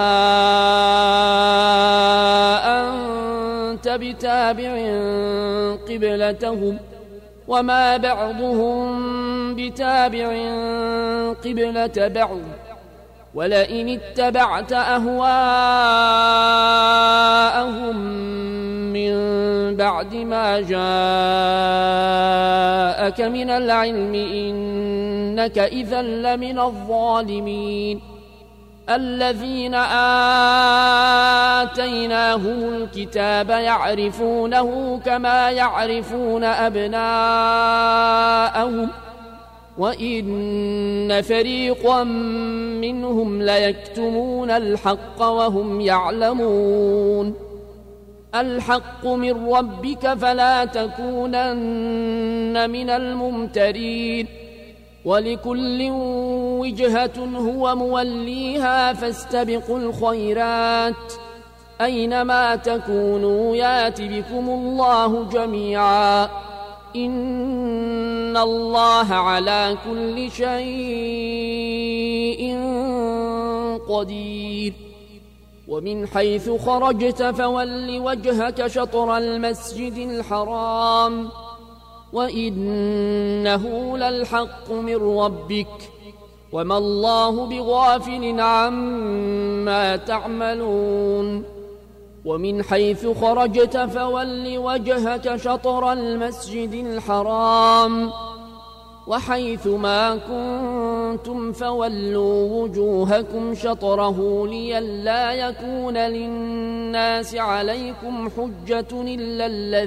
أنت بتابع قبلتهم وما بعضهم بتابع قبلة بعض ولئن اتبعت أهواءهم من بعد ما جاءك من العلم إنك إذا لمن الظالمين الذين آتيناهم الكتاب يعرفونه كما يعرفون أبناءهم وإن فريقا منهم ليكتمون الحق وهم يعلمون الحق من ربك فلا تكونن من الممترين ولكل وجهة هو موليها فاستبقوا الخيرات أينما تكونوا يات بكم الله جميعا إن الله على كل شيء قدير ومن حيث خرجت فول وجهك شطر المسجد الحرام وإنه للحق من ربك وما الله بغافل عما تعملون ومن حيث خرجت فول وجهك شطر المسجد الحرام وحيث ما كنتم فولوا وجوهكم شطره لئلا يكون للناس عليكم حجة إلا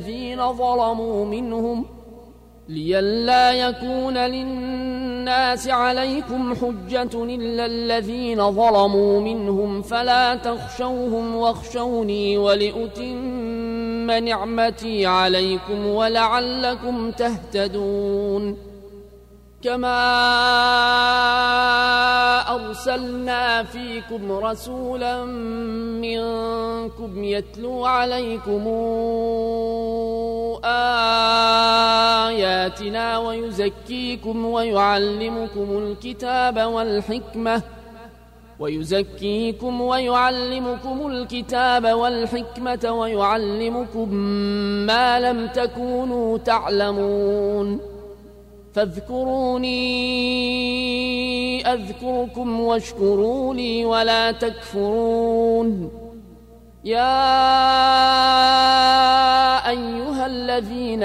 الذين ظلموا منهم فلا تخشوهم واخشوني ولأتم نعمتي عليكم ولعلكم تهتدون كما أرسلنا فيكم رسولا منكم يتلو عليكم آياتنا ويزكيكم ويعلمكم الكتاب والحكمة ويعلمكم ما لم تكونوا تعلمون فاذكروني أذكركم واشكروا لي ولا تكفرون يا أيها الذين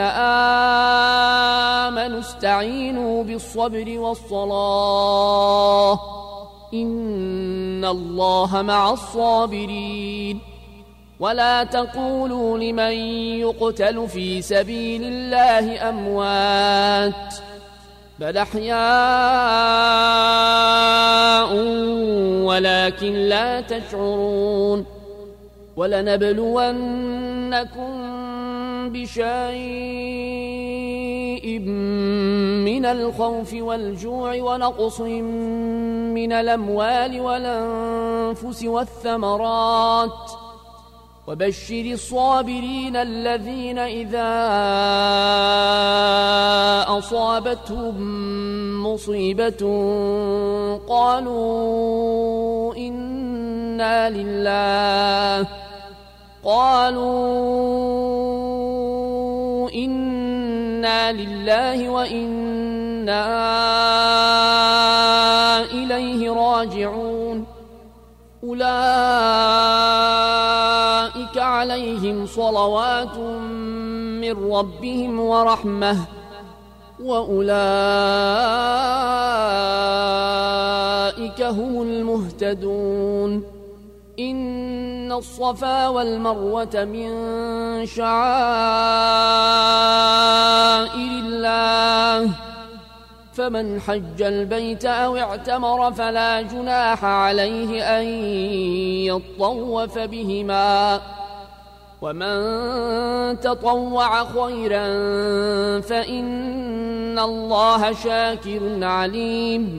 آمنوا استعينوا بالصبر والصلاة إن الله مع الصابرين ولا تقولوا لمن يقتل في سبيل الله أموات بل أحياء ولكن لا تشعرون ولنبلونكم بشيء من الخوف والجوع ونقص من الأموال والأنفس والثمرات وبشر الصابرين الذين إذا أصابتهم مصيبة قالوا إنا لله وإنا إليه راجعون أولئك عليهم صلوات من ربهم ورحمة وأولئك هم المهتدون إن الصفا والمروة من شعائر الله فمن حج البيت أو اعتمر فلا جناح عليه أن يطوف بهما ومن تطوع خيرا فإن الله شاكر عليم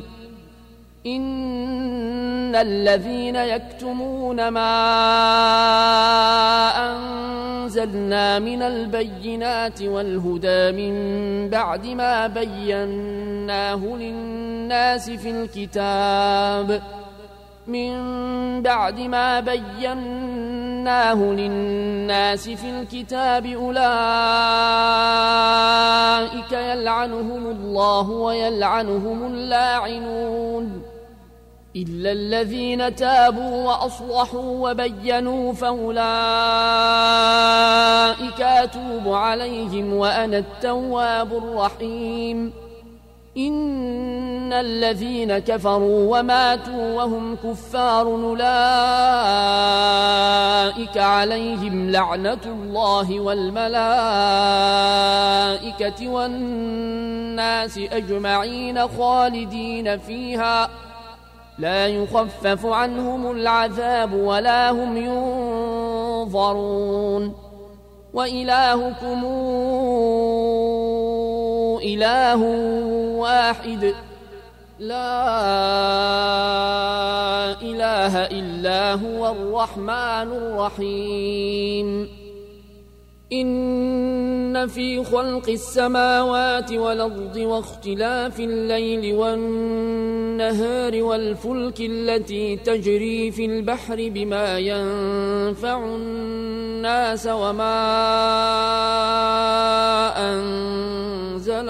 إن الذين يكتمون ما أنزلنا من البينات والهدى من بعد ما بيناه للناس في الكتاب أولئك يلعنهم الله ويلعنهم اللاعنون إلا الذين تابوا وأصلحوا وبينوا فأولئك أتوب عليهم وأنا التواب الرحيم إن الذين كفروا وماتوا وهم كفار أولئك عليهم لعنة الله والملائكة والناس أجمعين خالدين فيها لا يخفف عنهم العذاب ولا هم ينظرون وإلهكم إله واحد لا إله إلا هو الرحمن الرحيم إن في خلق السماوات والأرض واختلاف الليل والنهار والفلك التي تجري في البحر بما ينفع الناس وما أنزل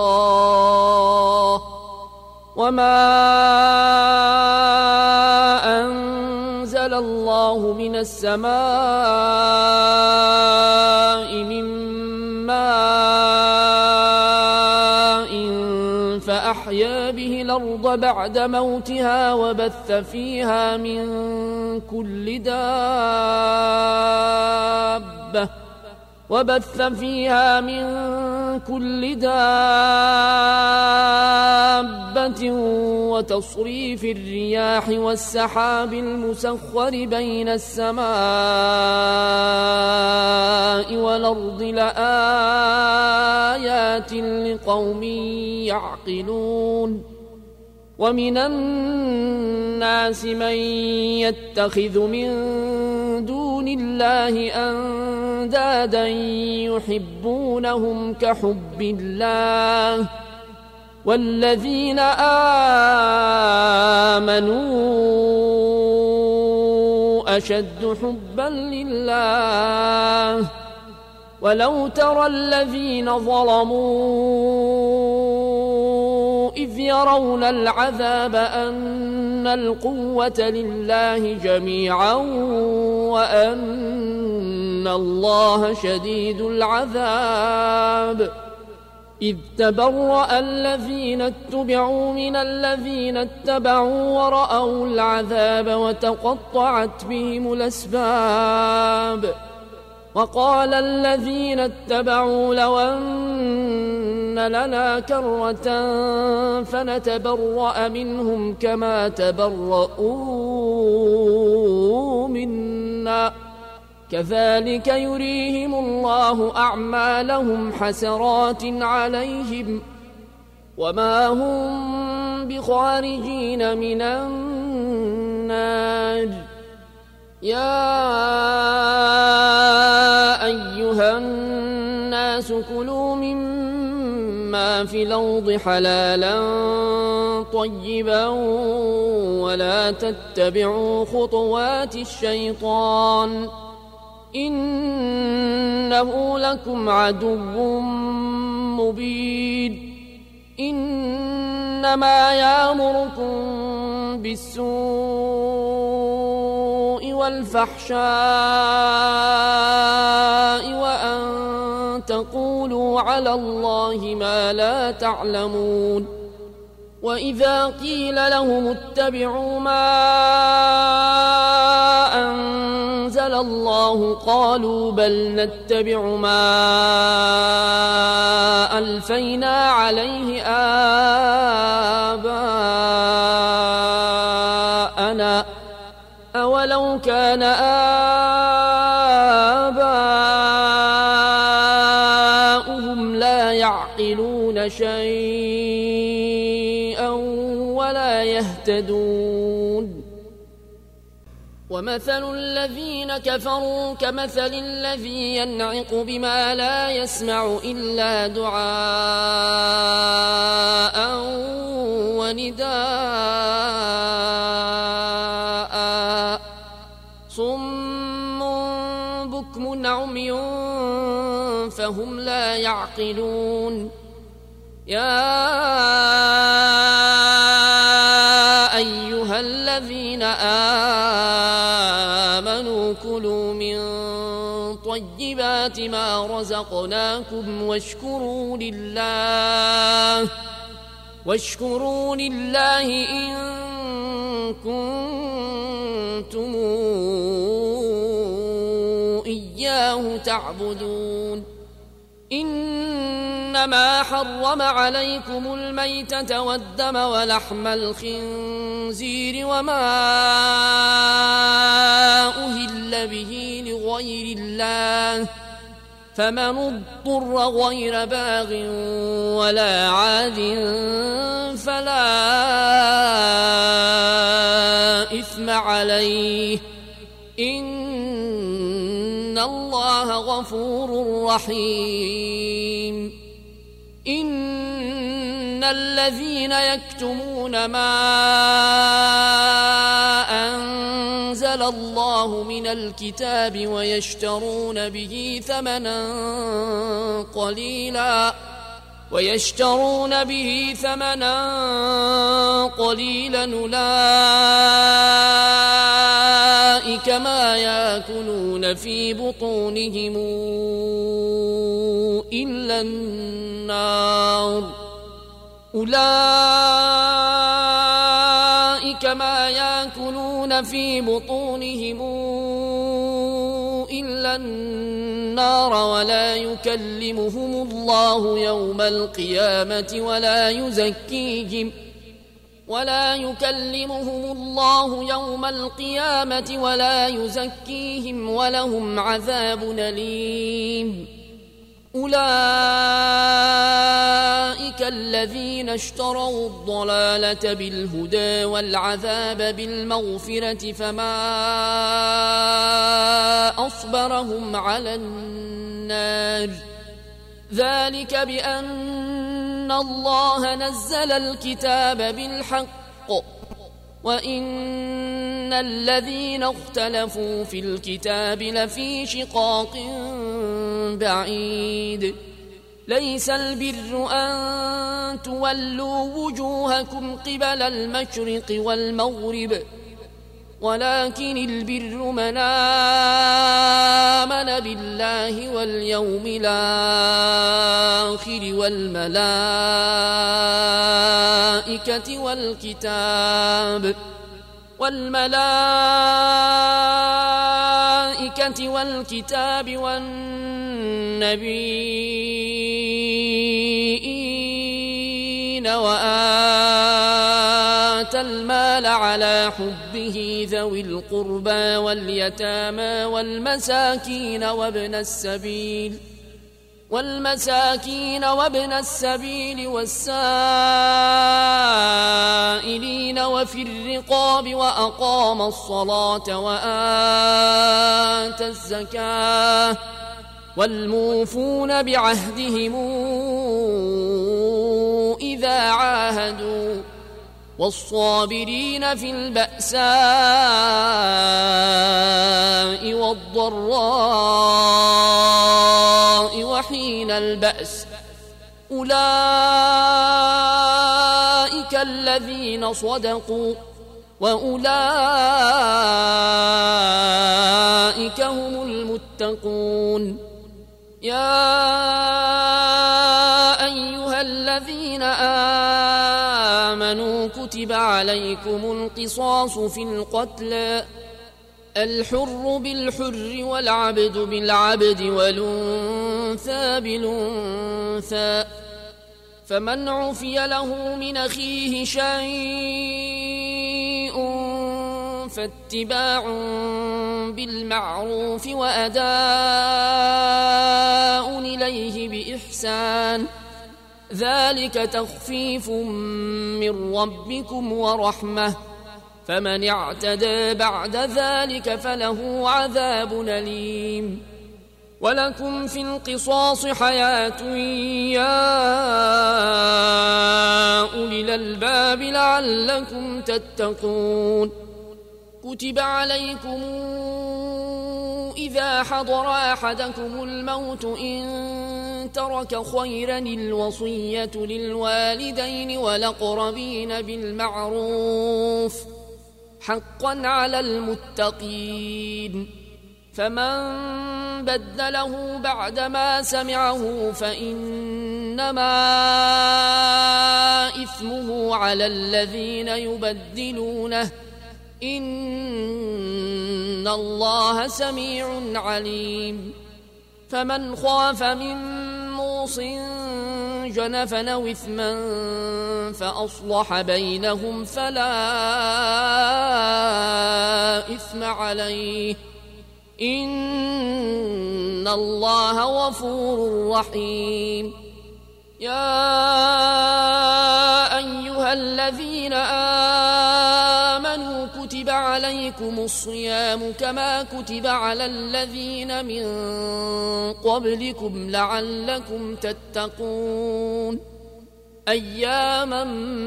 الله من السماء من ماء فأحيا به الأرض بعد موتها وبث فيها من كل دابة وتصريف الرياح والسحاب المسخر بين السماء والأرض لآيات لقوم يعقلون ومن الناس من يتخذ من دون الله أندادا يحبونهم كحب الله والذين آمنوا أشد حبا لله ولو ترى الذين ظلموا إذ يرون العذاب أن القوة لله جميعا وأن الله شديد العذاب إذ تبرأ الذين اتبعوا من الذين اتبعوا ورأوا العذاب وتقطعت بهم الأسباب وقال الذين اتبعوا لو أن لنا كرة فنتبرأ منهم كما تبرؤوا منا كذلك يريهم الله أعمالهم حسرات عليهم وما هم بخارجين من النار يا أيها الناس كلوا مما في الأرض حلالا طيبا ولا تتبعوا خطوات الشيطان إنه لكم عدو مبين إنما يأمركم بالسوء والفحشاء وأن تقولوا على الله ما لا تعلمون وإذا قيل لهم اتبعوا ما أنزل الله قالوا بل نتبع ما ألفينا عليه آباءنا أولو كان آباؤهم لا يعقلون شيئا ولا يهتدون ومثل الذين كفروا كمثل الذي ينعق بما لا يسمع إلا دعاء ونداء صم بكم عمي فهم لا يعقلون يا أيها الذين آمنوا كلوا من طيبات ما رزقناكم واشكروا لله إن كنتم إياه تعبدون إنما حرم عليكم الميتة والدم ولحم الخنزير وما أهل به لغير الله فمن اضطر غير باغ ولا عاد فلا إثم عليه إن الله غفور رحيم إن الذين يكتمون ما أنزل الله من الكتاب ويشترون به ثمنا قليلا أولئك ما يأكلون في بطونهم إلا النار ولا يكلمهم الله يوم القيامة ولا يزكيهم ولهم عذاب أليم أولئك الذين اشتروا الضلالة بالهدى والعذاب بالمغفرة فما أصبرهم على النار ذلك بأن الله نزل الكتاب بالحق وإن الذين اختلفوا في الكتاب لفي شقاق بعيد ليس البر أن تولوا وجوهكم قبل المشرق والمغرب ولكن البر من آمن بالله واليوم الآخر والملائكة والنبيين وآتى المال على حبه ذوي القربى واليتامى والمساكين وابن السبيل والسائلين وفي الرقاب وأقام الصلاة وآتى الزكاة والموفون بعهدهم إذا عاهدوا والصابرين في البأساء والضراء وحين البأس أولئك الذين صدقوا وأولئك هم المتقون يا أيها الذين آمنوا كتب عليكم القصاص في القتلى الحر بالحر والعبد بالعبد والأنثى بالأنثى فمن عفي له من أخيه شيء فاتباع بالمعروف وأداء إليه بإحسان ذلك تخفيف من ربكم ورحمة فمن اعتدى بعد ذلك فله عذاب أليم ولكم في القصاص حياة يا أولي الألباب لعلكم تتقون كتب عليكم إذا حضر أحدكم الموت إن ترك خيرا الوصية للوالدين والأقربين بالمعروف حقا على المتقين فمن بدله بعدما سمعه فإنما إثمه على الذين يبدلونه إن الله سميع عليم فمن خاف من موص جنفا أو إثما فأصلح بينهم فلا إثم عليه إن الله غفور رحيم يا أيها الذين آمنوا كتب عليكم الصيام كما كتب على الذين من قبلكم لعلكم تتقون أياما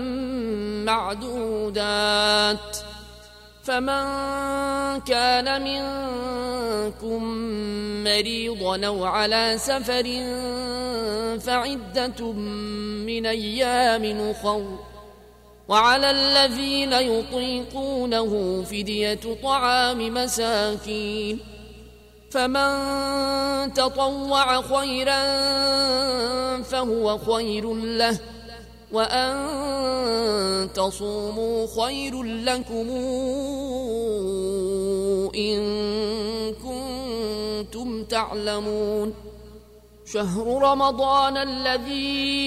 معدودات فمن كان منكم مريضا أو على سفر فعدة من أيام أخر وعلى الذين يطيقونه فدية طعام مساكين فمن تطوع خيرا فهو خير له وأن تصوموا خير لكم إن كنتم تعلمون شهر رمضان الذي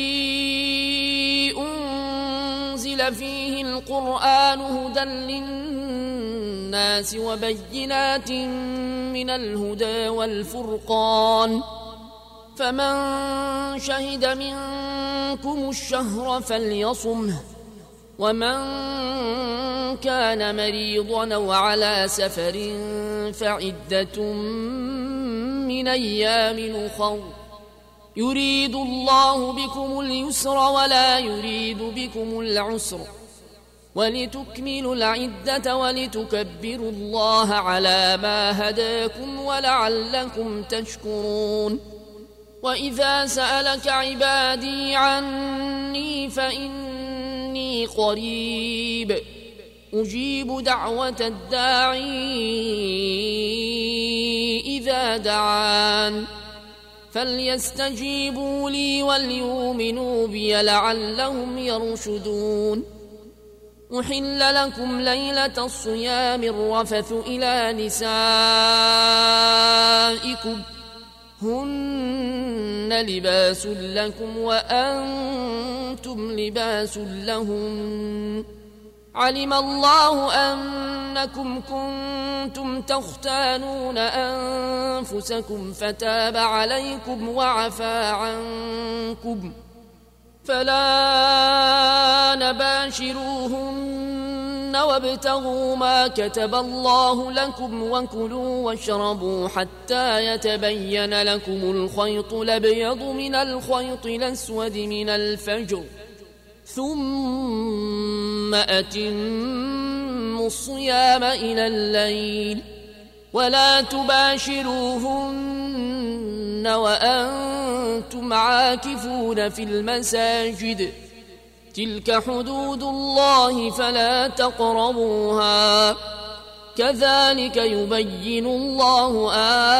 أنزل فيه القرآن هدى للناس وبينات من الهدى والفرقان فمن شهد منكم الشهر فليصمه ومن كان مريضا أو على سفر فعدة من أيام أخر يريد الله بكم اليسر ولا يريد بكم العسر ولتكملوا العدة ولتكبروا الله على ما هداكم ولعلكم تشكرون وإذا سألك عبادي عني فإني قريب أجيب دعوة الداعي إذا دعان فليستجيبوا لي وليؤمنوا بي لعلهم يرشدون أحل لكم ليلة الصيام الرفث إلى نسائكم هن لباس لكم وأنتم لباس لهم علم الله أنكم كنتم تختانون أنفسكم فتاب عليكم وعفى عنكم فلا نباشروهن وابتغوا ما كتب الله لكم وكلوا واشربوا حتى يتبين لكم الخيط الأبيض من الخيط الأسود من الفجر ثم أتموا الصيام إلى الليل ولا تباشروهن وأنتم عاكفون في المساجد تلك حدود الله فلا تقربوها كذلك يبين الله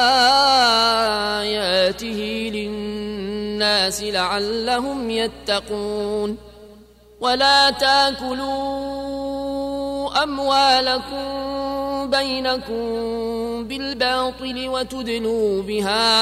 آياته للناس لعلهم يتقون ولا تاكلوا أموالكم بينكم بالباطل وتدنوا بها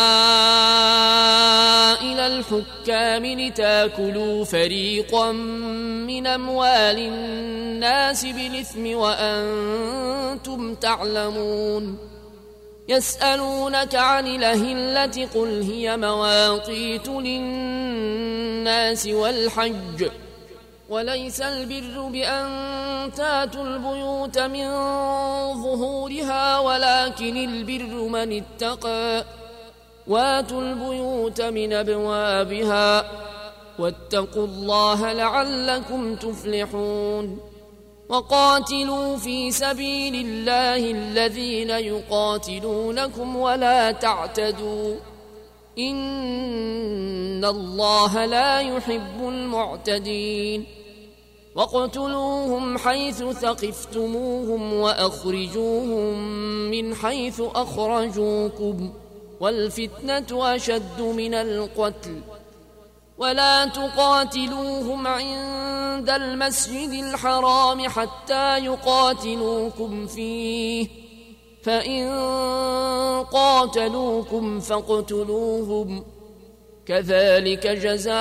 إلى الحكام لتاكلوا فريقا من أموال الناس بالإثم وأنتم تعلمون يسألونك عن الأهلة قل هي مواقيت للناس والحج وليس البر بأن تاتوا البيوت من ظهورها ولكن البر من اتقى واتوا البيوت من أبوابها واتقوا الله لعلكم تفلحون وقاتلوا في سبيل الله الذين يقاتلونكم ولا تعتدوا إن الله لا يحب المعتدين واقتلوهم حيث ثقفتموهم وأخرجوهم من حيث أخرجوكم والفتنة أشد من القتل ولا تقاتلوهم عند المسجد الحرام حتى يقاتلوكم فيه فإن قاتلوكم فاقتلوهم كذلك جزاء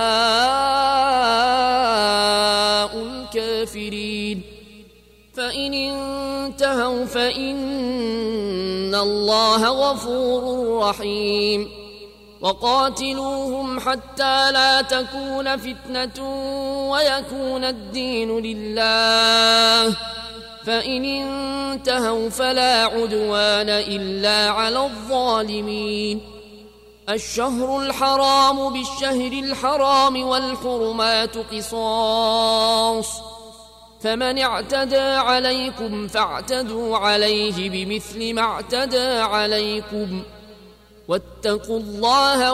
الكافرين فإن انتهوا فإن الله غفور رحيم وقاتلوهم حتى لا تكون فتنة ويكون الدين لله فإن انتهوا فلا عدوان إلا على الظالمين الشهر الحرام بالشهر الحرام والحرمات قصاص فمن اعتدى عليكم فاعتدوا عليه بمثل ما اعتدى عليكم واتقوا الله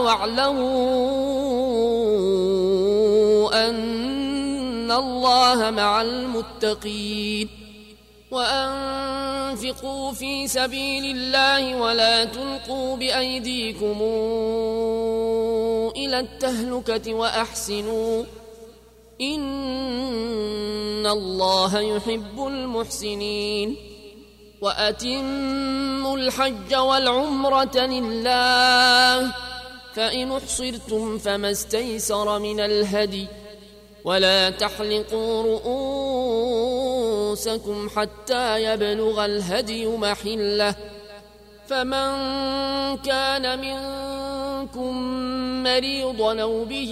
واعلموا أن الله مع المتقين وأنفقوا في سبيل الله ولا تلقوا بأيديكم إلى التهلكة وأحسنوا إن الله يحب المحسنين وأتموا الحج والعمرة لله فإن احصرتم فما استيسر من الهدي ولا تحلقوا رؤوسكم حتى يبلغ الهدي محله فمن كان منكم مريضا أو به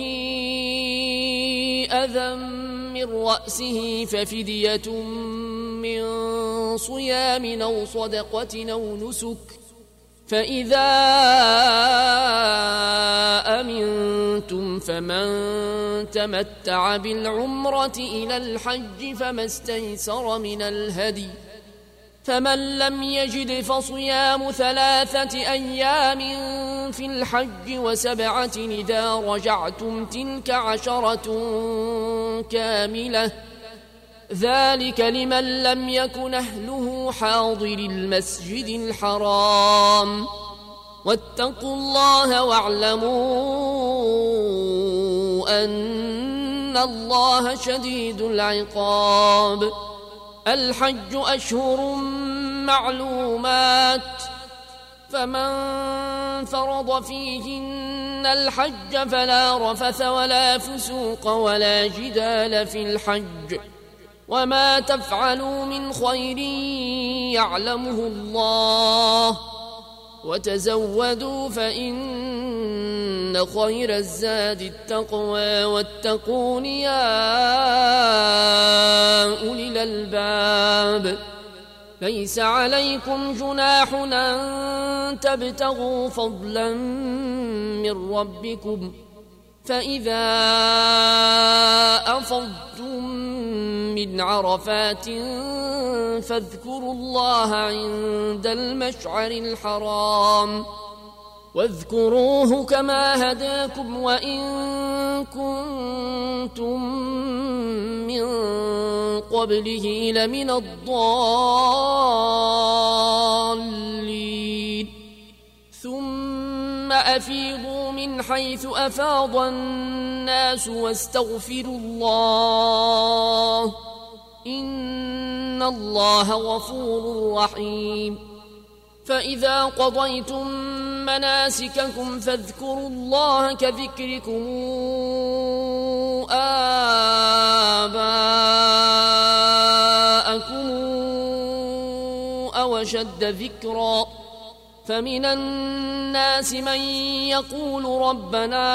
أذى من رأسه ففدية من صيام أو صدقة أو نسك فإذا أمنتم فمن تمتع بالعمرة إلى الحج فما استيسر من الهدي فمن لم يجد فصيام 3 أيام في الحج و7 إذا رجعتم تلك 10 كاملة ذلك لمن لم يكن أهله حاضر المسجد الحرام واتقوا الله واعلموا أن الله شديد العقاب الحج أشهر معلومات فمن فرض فيهن الحج فلا رفث ولا فسوق ولا جدال في الحج وما تفعلوا من خير يعلمه الله وتزودوا فإن خير الزاد التقوى واتقون يا أولي الألباب ليس عليكم جناح أن تبتغوا فضلا من ربكم فإذا أفضتم من عرفات فاذكروا الله عند المشعر الحرام واذكروه كما هداكم وإن كنتم من قبله لمن الضالين ثم أفيضوا من حيث أفاض الناس واستغفروا الله إن الله غفور رحيم فإذا قضيتم مناسككم فاذكروا الله كذكركم آباءكم أو أشد ذكرا فمن الناس من يقول ربنا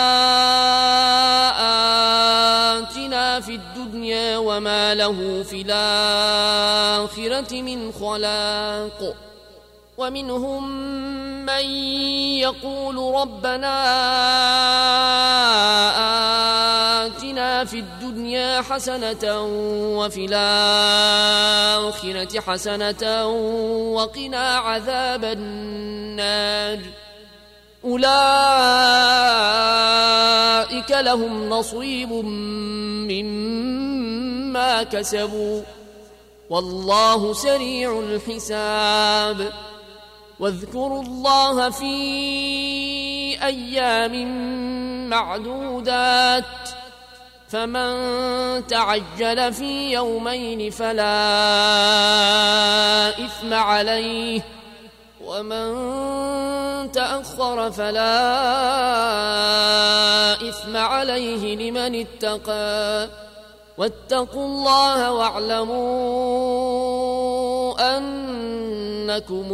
آتنا في الدنيا وما له في الآخرة من خلاق ومنهم من يقول ربنا آتنا في الدنيا حسنة وفي الآخرة حسنة وقنا عذاب النار أولئك لهم نصيب ما كسبوا والله سريع الحساب واذكروا الله في أيام معدودات فمن تعجل في يومين فلا إثم عليه ومن تأخر فلا إثم عليه لمن اتقى واتقوا الله واعلموا أنكم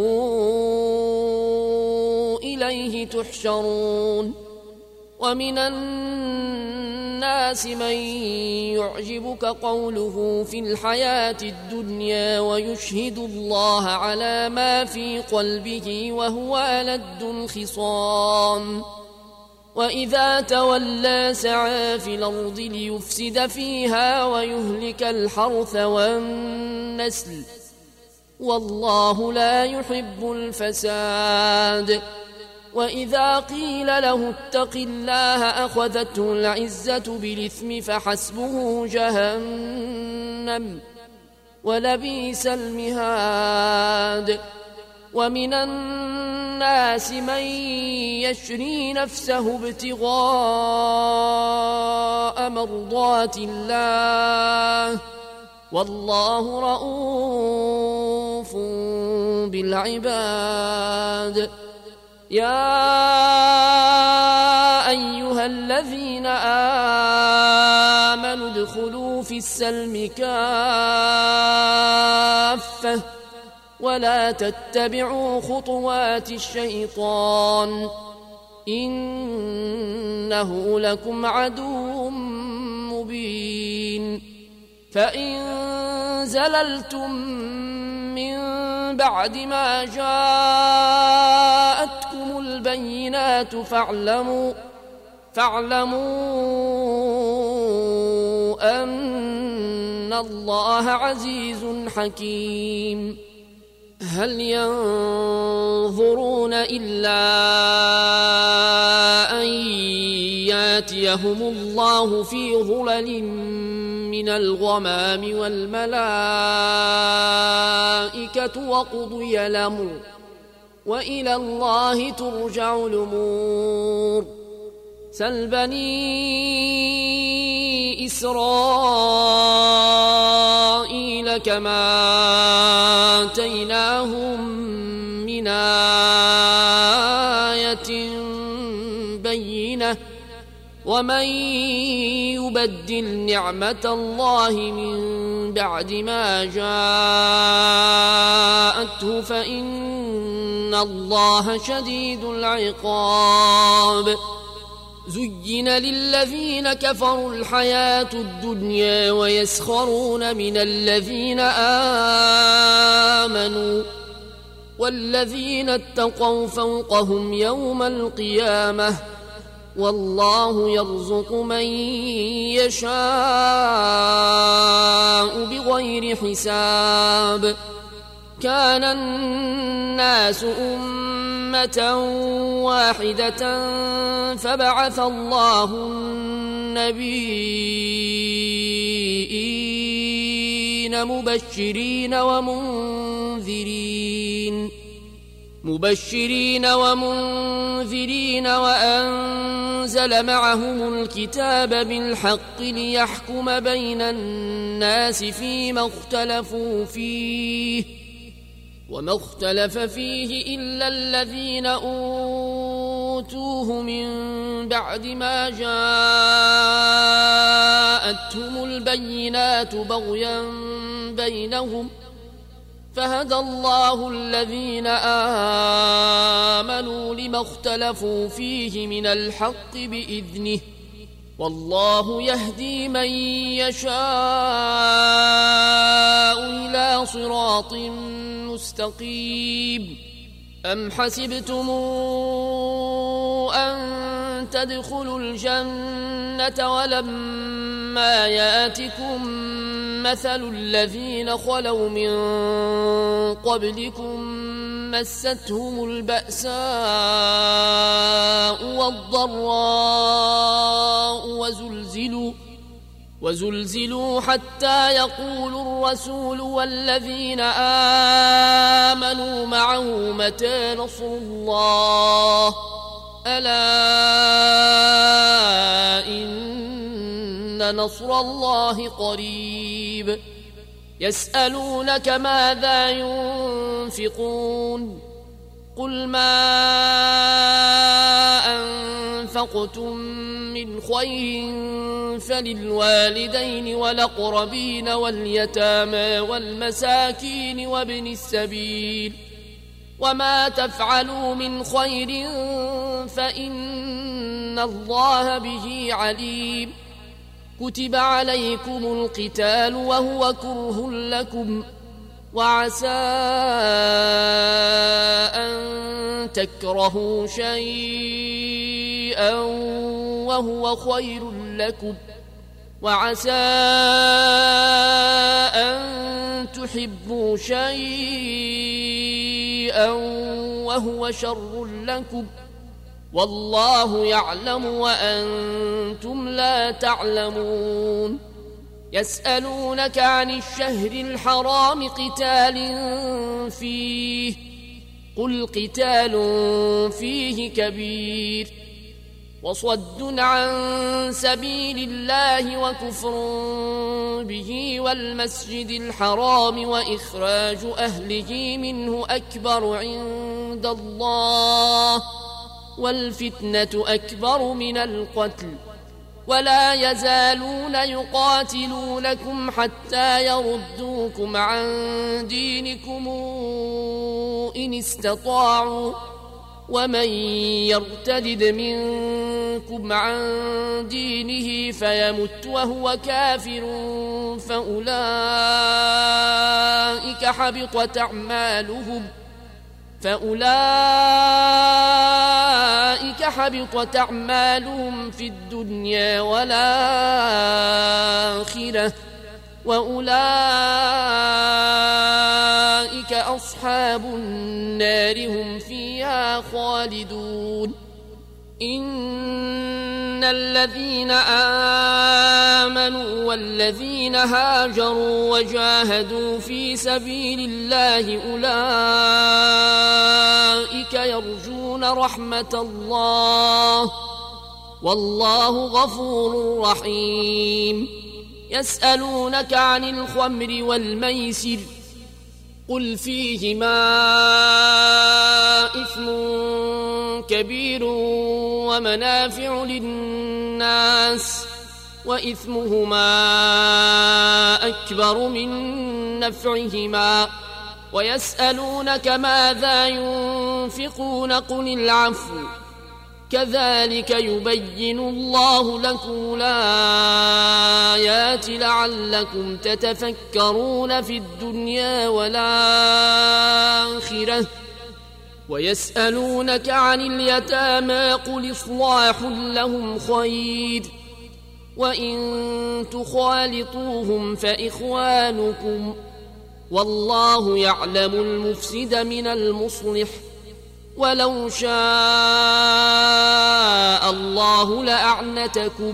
إليه تحشرون ومن الناس من يعجبك قوله في الحياة الدنيا ويشهد الله على ما في قلبه وهو ألد الخصام وإذا تولى سعى في الأرض ليفسد فيها ويهلك الحرث والنسل والله لا يحب الفساد وإذا قيل له اتق الله أخذته العزة بالإثم فحسبه جهنم ولبئس المهاد ومن الناس من يشري نفسه ابتغاء مرضات الله والله رؤوف بالعباد يا أيها الذين آمنوا ادخلوا في السلم كافة ولا تتبعوا خطوات الشيطان إنه لكم عدو مبين فإن زللتم من بعد ما جاءتكم البينات فاعلموا أن الله عزيز حكيم هل ينظرون إلا أن ياتيهم الله في ظلل من الغمام والملائكة وقضي الأمر وإلى الله ترجع الأمور سل بني إسرائيل كما آتيناهم من آية بينة ومن يبدل نعمة الله من بعد ما جاءته فإن الله شديد العقاب زين للذين كفروا الحياة الدنيا ويسخرون من الذين آمنوا والذين اتقوا فوقهم يوم القيامة والله يرزق من يشاء بغير حساب كان الناس أمة واحدة فبعث الله النبيين مبشرين ومنذرين وأنزل معهم الكتاب بالحق ليحكم بين الناس فيما اختلفوا فيه وما اختلف فيه إلا الذين أوتوه من بعد ما جاءتهم البينات بغيا بينهم فهدى الله الذين آمنوا لما اختلفوا فيه من الحق بإذنه والله يهدي من يشاء إلى صراط مستقيم أم حسبتم أن تدخلوا الجنة ولما ياتكم مثل الذين خلوا من قبلكم مستهم البأساء والضراء وزلزلوا حتى يقول الرسول والذين آمنوا معه متى نصر الله ألا إن نصر الله قريب يسألونك ماذا ينفقون قل ما أنفقتم من خير فللوالدين والأقربين واليتامى والمساكين وابن السبيل وما تفعلوا من خير فإن الله به عليم كتب عليكم القتال وهو كره لكم وعسى أن تكرهوا شيئا وهو خير لكم وعسى أن تحبوا شيئا وهو شر لكم والله يعلم وأنتم لا تعلمون يسألونك عن الشهر الحرام قتال فيه قل قتال فيه كبير وصد عن سبيل الله وكفر به والمسجد الحرام وإخراج أهله منه أكبر عند الله والفتنة أكبر من القتل ولا يزالون يقاتلونكم حتى يردوكم عن دينكم إن استطاعوا ومن يرتد منكم عن دينه فيمت وهو كافر فأولئك حبطت أعمالهم في الدنيا والآخرة وأولئك أصحاب النار هم فيها خالدون إن الذين آمنوا والذين هاجروا وجاهدوا في سبيل الله أولئك يرجون رحمة الله والله غفور رحيم يسألونك عن الخمر والميسر قل فيهما إثم كبير ومنافع للناس وإثمهما أكبر من نفعهما ويسألونك ماذا ينفقون قل العفو كذلك يبين الله لكم الآيات لعلكم تتفكرون في الدنيا والآخرة ويسألونك عن اليتامى قل إصلاح لهم خير وإن تخالطوهم فإخوانكم والله يعلم المفسد من المصلح ولو شاء الله لأعنتكم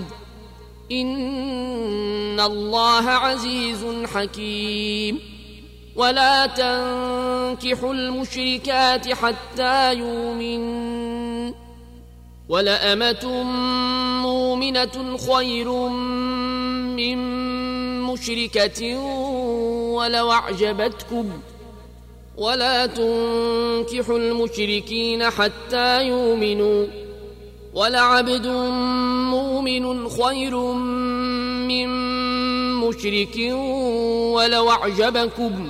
إن الله عزيز حكيم ولا تنكحوا المشركات حتى يؤمنوا ولأمة مؤمنة خير من مشركة ولو أعجبتكم ولا تنكحوا المشركين حتى يؤمنوا ولعبد مؤمن خير من مشرك ولو أعجبكم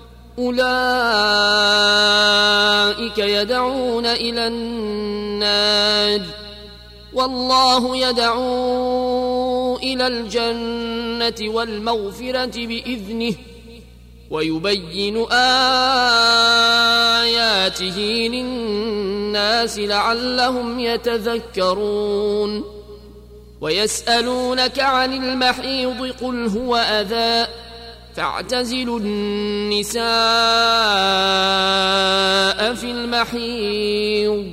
أولئك يدعون إلى النار والله يدعو إلى الجنة والمغفرة بإذنه ويبين آياته للناس لعلهم يتذكرون ويسألونك عن المحيض قل هو أذى فاعتزلوا النساء في المحيض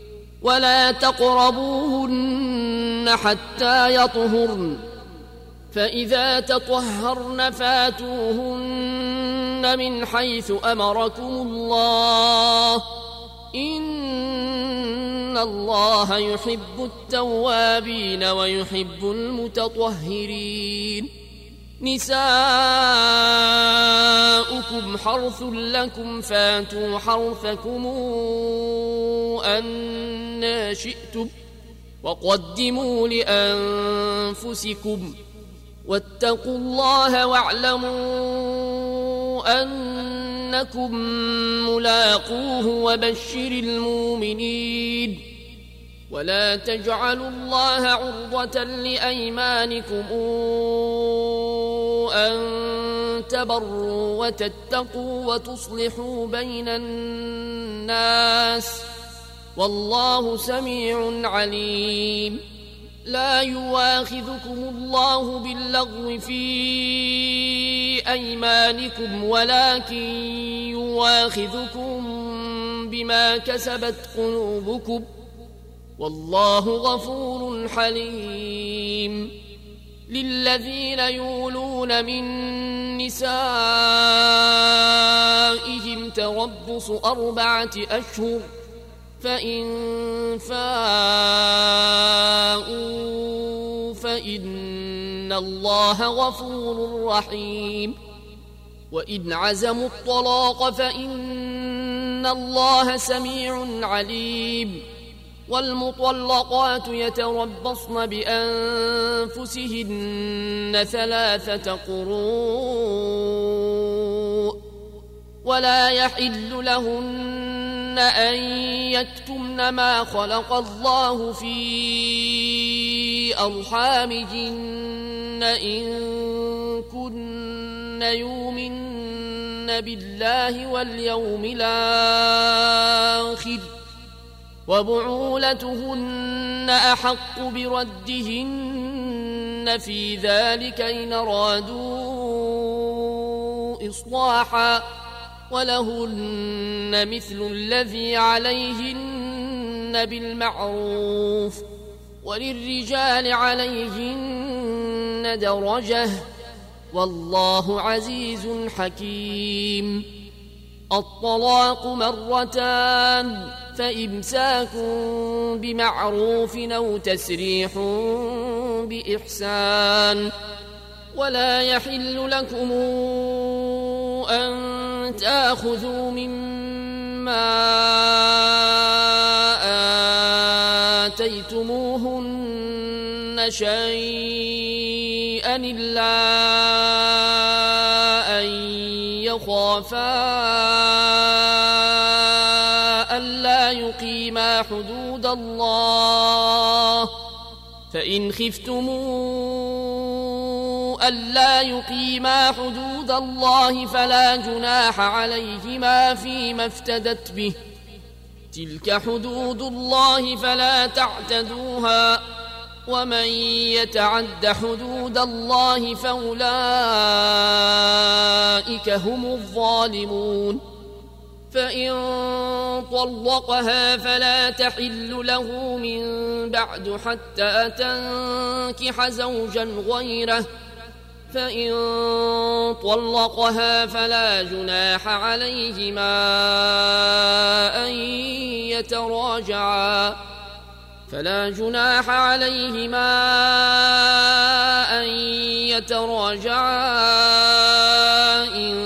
ولا تقربوهن حتى يطهرن فإذا تطهرن فاتوهن من حيث أمركم الله إن الله يحب التوابين ويحب المتطهرين نساؤكم حرث لكم فاتوا حرثكم أنى شئتم وقدموا لأنفسكم واتقوا الله واعلموا أنكم ملاقوه وبشر المؤمنين ولا تجعلوا الله عرضة لأيمانكم أن تبروا وتتقوا وتصلحوا بين الناس والله سميع عليم لا يواخذكم الله باللغو في أيمانكم ولكن يواخذكم بما كسبت قلوبكم والله غفور حليم للذين يولون من نسائهم تربص 4 أشهر فإن فاءوا فإن الله غفور رحيم وإن عزموا الطلاق فإن الله سميع عليم والمطلقات يتربصن بأنفسهن 3 قروء ولا يحل لهن أن يكتمن ما خلق الله في أرحامهن إن كن يؤمن بالله واليوم الآخر وبعولتهن أحق بردهن في ذلك إن أرادوا إصلاحا ولهن مثل الذي عليهن بالمعروف وللرجال عليهن درجة والله عزيز حكيم الطلاق 2 فإمساك بمعروف أو تسريح بإحسان ولا يحل لكم أن تأخذوا مما آتيتموهن شيئا إلا أن يخافا ألا يقيما حدود الله فإن خفتموا ألا يقيما حدود الله فلا جناح عليهما فيما افتدت به تلك حدود الله فلا تعتدوها ومن يتعد حدود الله فأولئك هم الظالمون فإن طلقها فلا تحل له من بعد حتى تنكح زوجا غيره فإن طلقها فلا جناح عليهما أن يتراجعا إن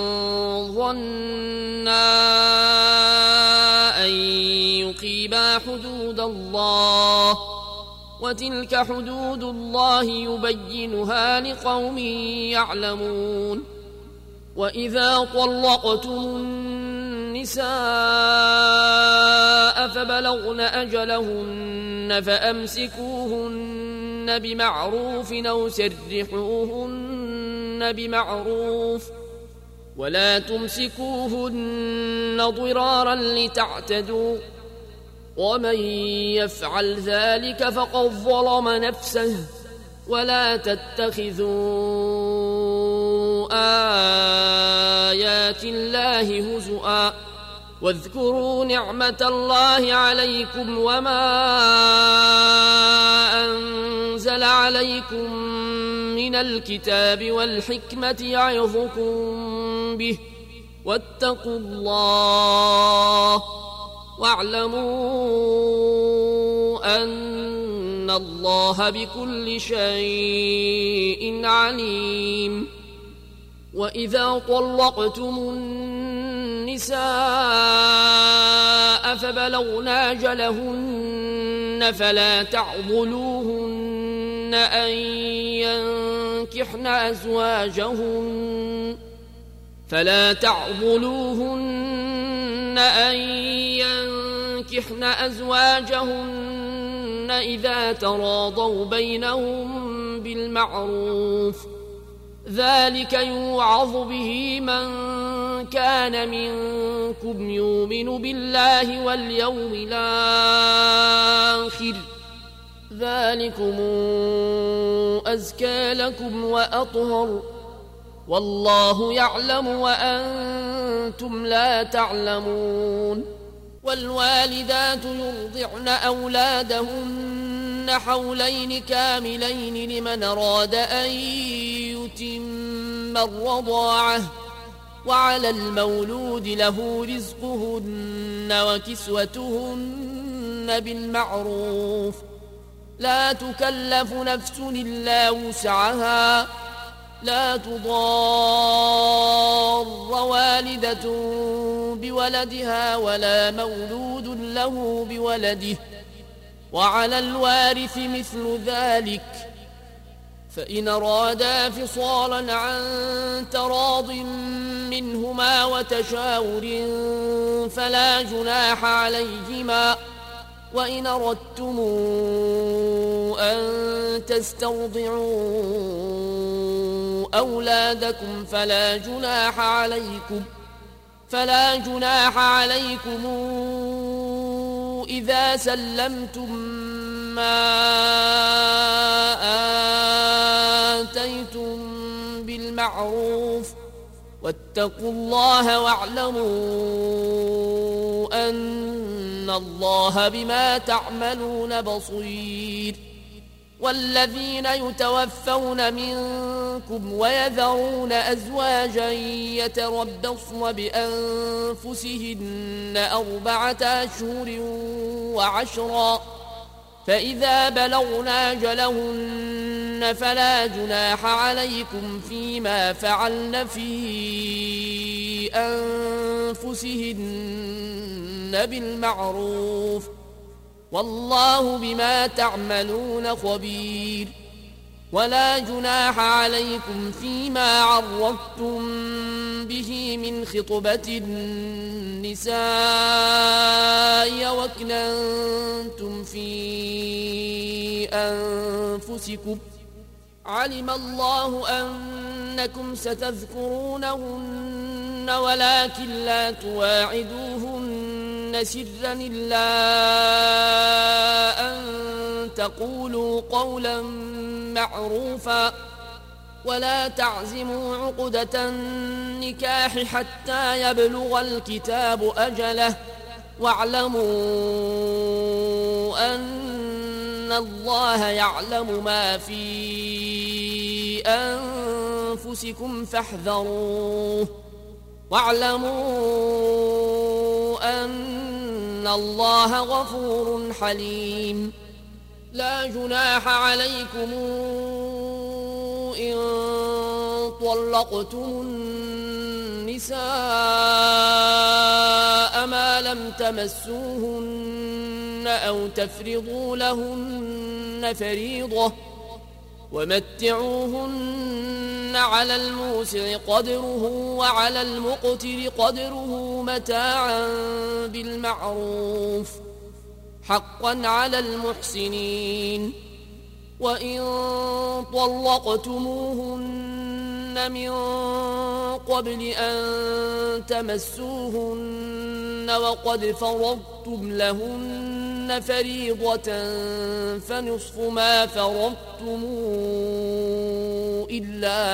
ظنا أن يقيما حدود الله وتلك حدود الله يبينها لقوم يعلمون وإذا طلقتم النساء فبلغن أجلهن فأمسكوهن بمعروف أو سرحوهن بمعروف ولا تمسكوهن ضرارا لتعتدوا ومن يفعل ذلك فقد ظلم نفسه ولا تتخذوا آيات الله هزؤا واذكروا نعمة الله عليكم وما أنزل عليكم من من الكتاب والحكمة يعظكم به واتقوا الله واعلموا أن الله بكل شيء عليم. وإذا طلقتم النساء فبلغن أجلهن فلا تعضلوهن أن ينكحن أزواجهن إذا تراضوا بينهم بالمعروف، ذلك يوعظ به من كان منكم يؤمن بالله واليوم الآخر، ذلكم أزكى لكم وأطهر، والله يعلم وأنتم لا تعلمون. والوالدات يرضعن أولادهن حولين كاملين لمن أراد أن يتم الرضاعة، وعلى المولود له رزقهن وكسوتهن بالمعروف، لا تكلف نفس إلا وسعها، لا تضار والدة بولدها ولا مولود له بولده، وعلى الوارث مثل ذلك، فإن أرادا فصالا عن تراض منهما وتشاور فلا جناح عليهما، وإن أردتم أن تسترضعوا أولادكم فلا جناح عليكم إذا سلمتم ما آتيتم بالمعروف، واتقوا الله واعلموا أن الله بما تعملون بصير. والذين يتوفون منكم ويذرون أزواجا يتربصن بأنفسهن 4 أشهر و10، فإذا بلغن أجلهن فلا جناح عليكم فيما فعلن في أنفسهن بالمعروف، والله بما تعملون خبير. ولا جناح عليكم فيما عرضتم به من خطبة النساء وأكننتم في أنفسكم، علم الله أنكم ستذكرونهن ولكن لا تواعدوهن سرا إلا أن تقولوا قولا معروفا، ولا تعزموا عقدة النكاح حتى يبلغ الكتاب أجله، واعلموا أن الله يعلم ما في أنفسكم فاحذروه، واعلموا أن الله غفور حليم. لا جناح عليكم إن طلقتم النساء ما لم تمسوهن أو تفرضوا لهن فريضة، ومتعوهن على الموسع قدره وعلى المقتر قدره متاعا بالمعروف، حقا على المحسنين. وإن طلقتموهن من قبل أن تمسوهن وقد فرضتم لهن فريضة فنصف ما فرضتم إلا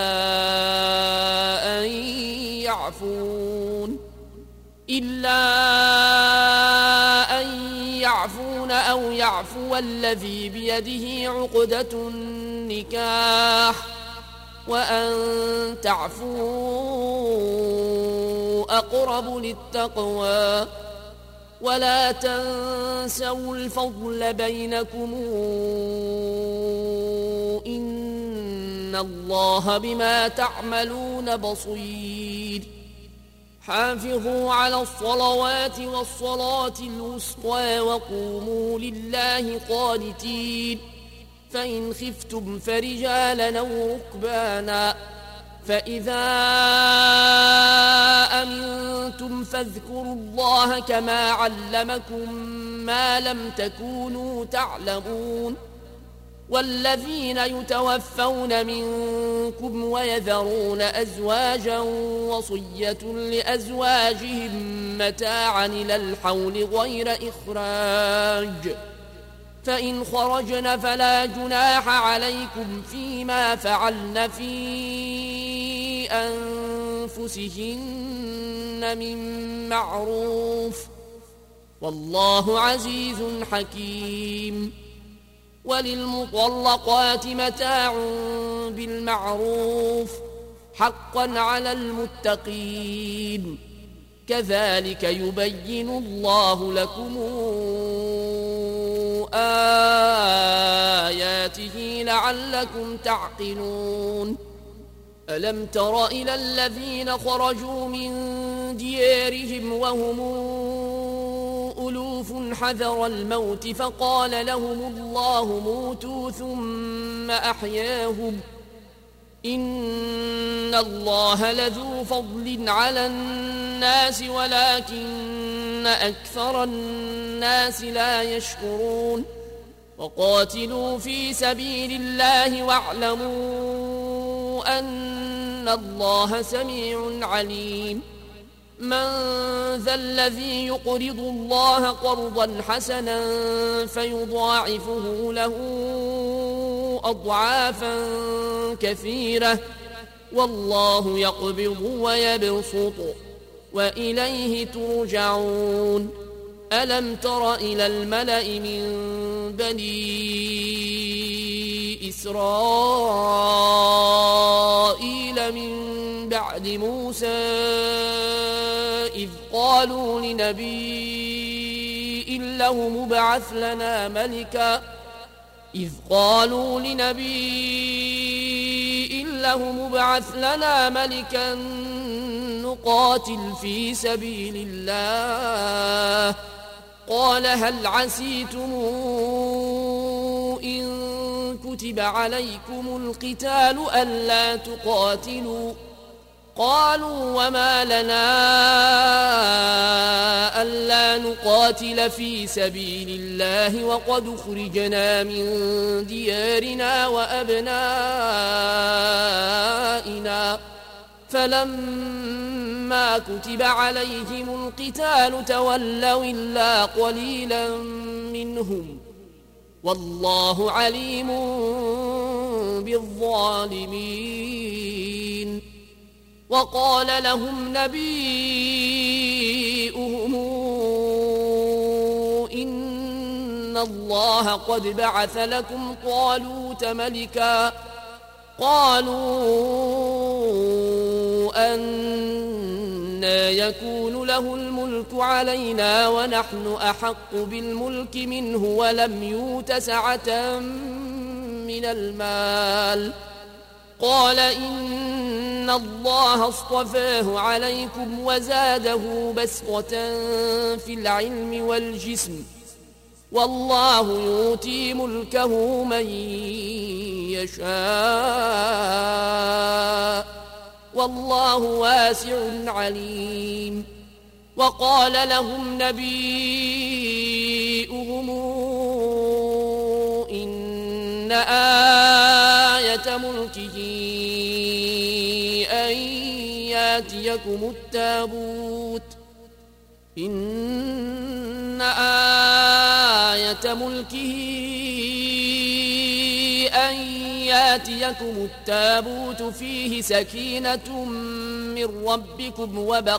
أن يعفون أو يعفو الذي بيده عقدة النكاح، وأن تعفوا أقرب للتقوى ولا تنسوا الفضل بينكم إن الله بما تعملون بصير حافظوا على الصلوات والصلاة الوسطى وقوموا لله قانتين فإن خفتم فرجالا أو ركبانا فإذا أمنتم فاذكروا الله كما علمكم ما لم تكونوا تعلمون والذين يتوفون منكم ويذرون أزواجا وصية لأزواجهم متاعا إلى الحول غير إخراج فإن خرجن فلا جناح عليكم فيما فعلن في أنفسهن من معروف والله عزيز حكيم وللمطلقات متاع بالمعروف حقا على المتقين كذلك يبين الله لكم آياته لعلكم تعقلون ألم تر إلى الذين خرجوا من ديارهم وهم ألوف حذر الموت فقال لهم الله موتوا ثم أحياهم إن الله لذو فضل على الناس ولكن أكثر الناس لا يشكرون وقاتلوا في سبيل الله واعلموا أن الله سميع عليم من ذا الذي يقرض الله قرضا حسنا فيضاعفه له أضعافا كثيرة والله يقبض ويبسط وإليه ترجعون ألم تر إلى الملأ من بني إسرائيل من بعد موسى إذ قالوا لنبي له مبعث لنا ملكا نقاتل في سبيل الله قال هل عسيتم إن كتب عليكم القتال ألا تقاتلوا قالوا وما لنا ألا نقاتل في سبيل الله وقد خرجنا من ديارنا وأبنائنا فلما كتب عليهم القتال تولوا إلا قليلا منهم والله عليم بالظالمين وقال لهم نبيؤهم إن الله قد بعث لكم طالوت ملكا قالوا أنى يكون له الملك علينا ونحن أحق بالملك منه ولم يؤت سعة من المال قال إن الله اصطفاه عليكم وزاده بسطة في العلم والجسم والله يؤتي ملكه من يشاء والله واسع عليم وقال لهم نبيؤهم إن آية ملكه أن ياتيكم التابوت إن آية ملكه أن ياتيكم التابوت فيه سكينة من ربكم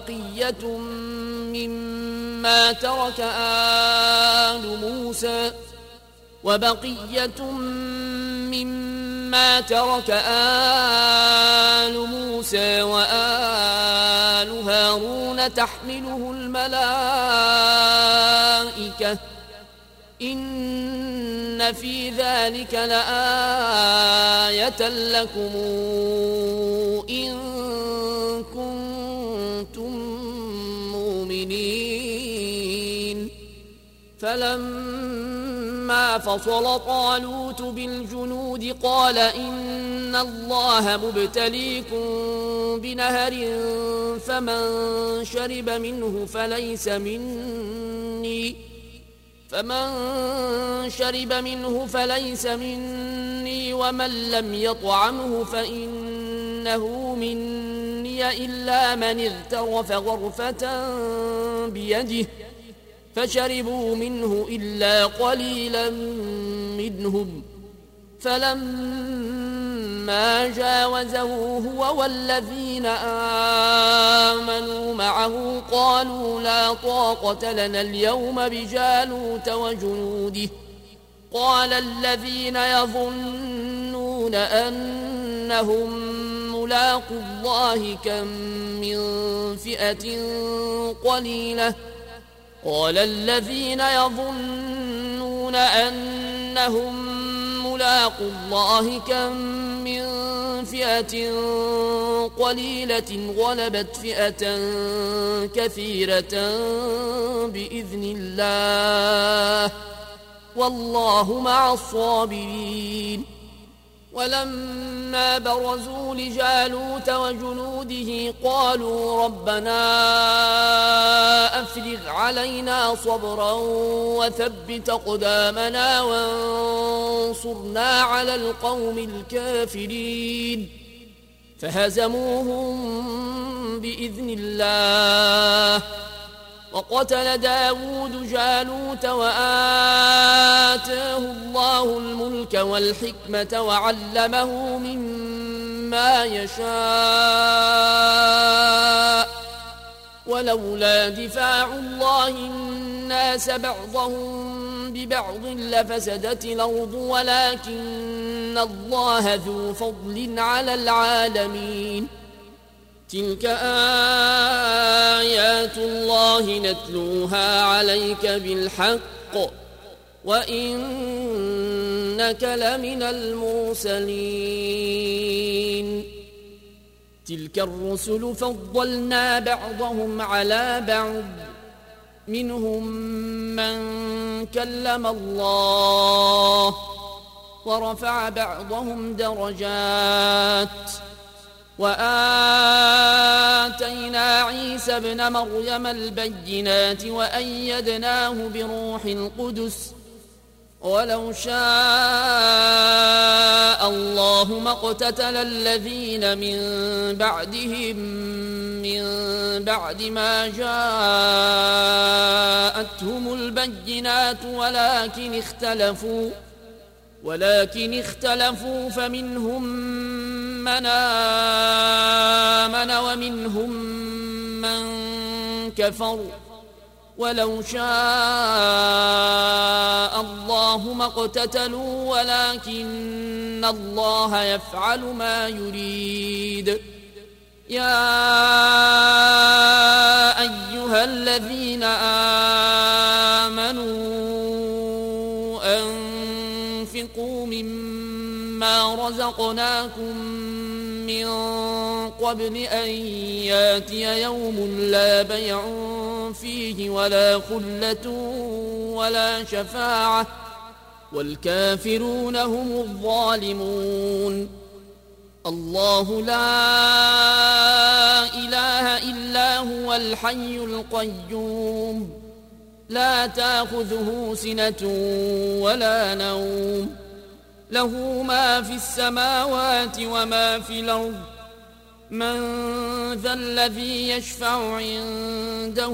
مما ترك آل موسى ولما ترك آل موسى وآل هارون تحمله الملائكة إن في ذلك لآية لكم إن كنتم مؤمنين فلما فصل طالوت بالجنود قال إن الله مبتليكم بنهر فمن شرب منه فليس مني ومن لم يطعمه فإنه مني إلا من اغترف غرفة بيده فشربوا منه إلا قليلا منهم فلما جاوزه هو والذين آمنوا معه قالوا لا طاقة لنا اليوم بجالوت وجنوده قال الذين يظنون أنهم ملاقو الله كم من فئة قليلة قال الذين يظنون أنهم ملاقو الله كم من فئة قليلة غلبت فئة كثيرة بإذن الله والله مع الصابرين ولما برزوا لجالوت وجنوده قالوا ربنا أفرغ علينا صبرا وثبت أقدامنا وانصرنا على القوم الكافرين فهزموهم بإذن الله وقتل داود جالوت وآتاه الله الملك والحكمة وعلمه مما يشاء ولولا دفاع الله الناس بعضهم ببعض لفسدت الأرض ولكن الله ذو فضل على العالمين تلك آيات الله نتلوها عليك بالحق وإنك لمن المرسلين تلك الرسل فضلنا بعضهم على بعض منهم من كلم الله ورفع بعضهم درجات وآتينا عيسى ابن مريم البينات وأيدناه بروح القدس ولو شاء الله ما اقتتل الذين من بعدهم من بعد ما جاءتهم البينات ولكن اختلفوا فمنهم من آمن ومنهم من كفر ولو شاء الله ما اقتتلوا ولكن الله يفعل ما يريد يا أيها الذين آمنوا أنفقوا مما رزقناكم من قبل أن ياتي يوم لا بيع فيه ولا خلة ولا شفاعة والكافرون هم الظالمون الله لا إله إلا هو الحي القيوم لا تأخذه سنة ولا نوم له ما في السماوات وما في الأرض من ذا الذي يشفع عنده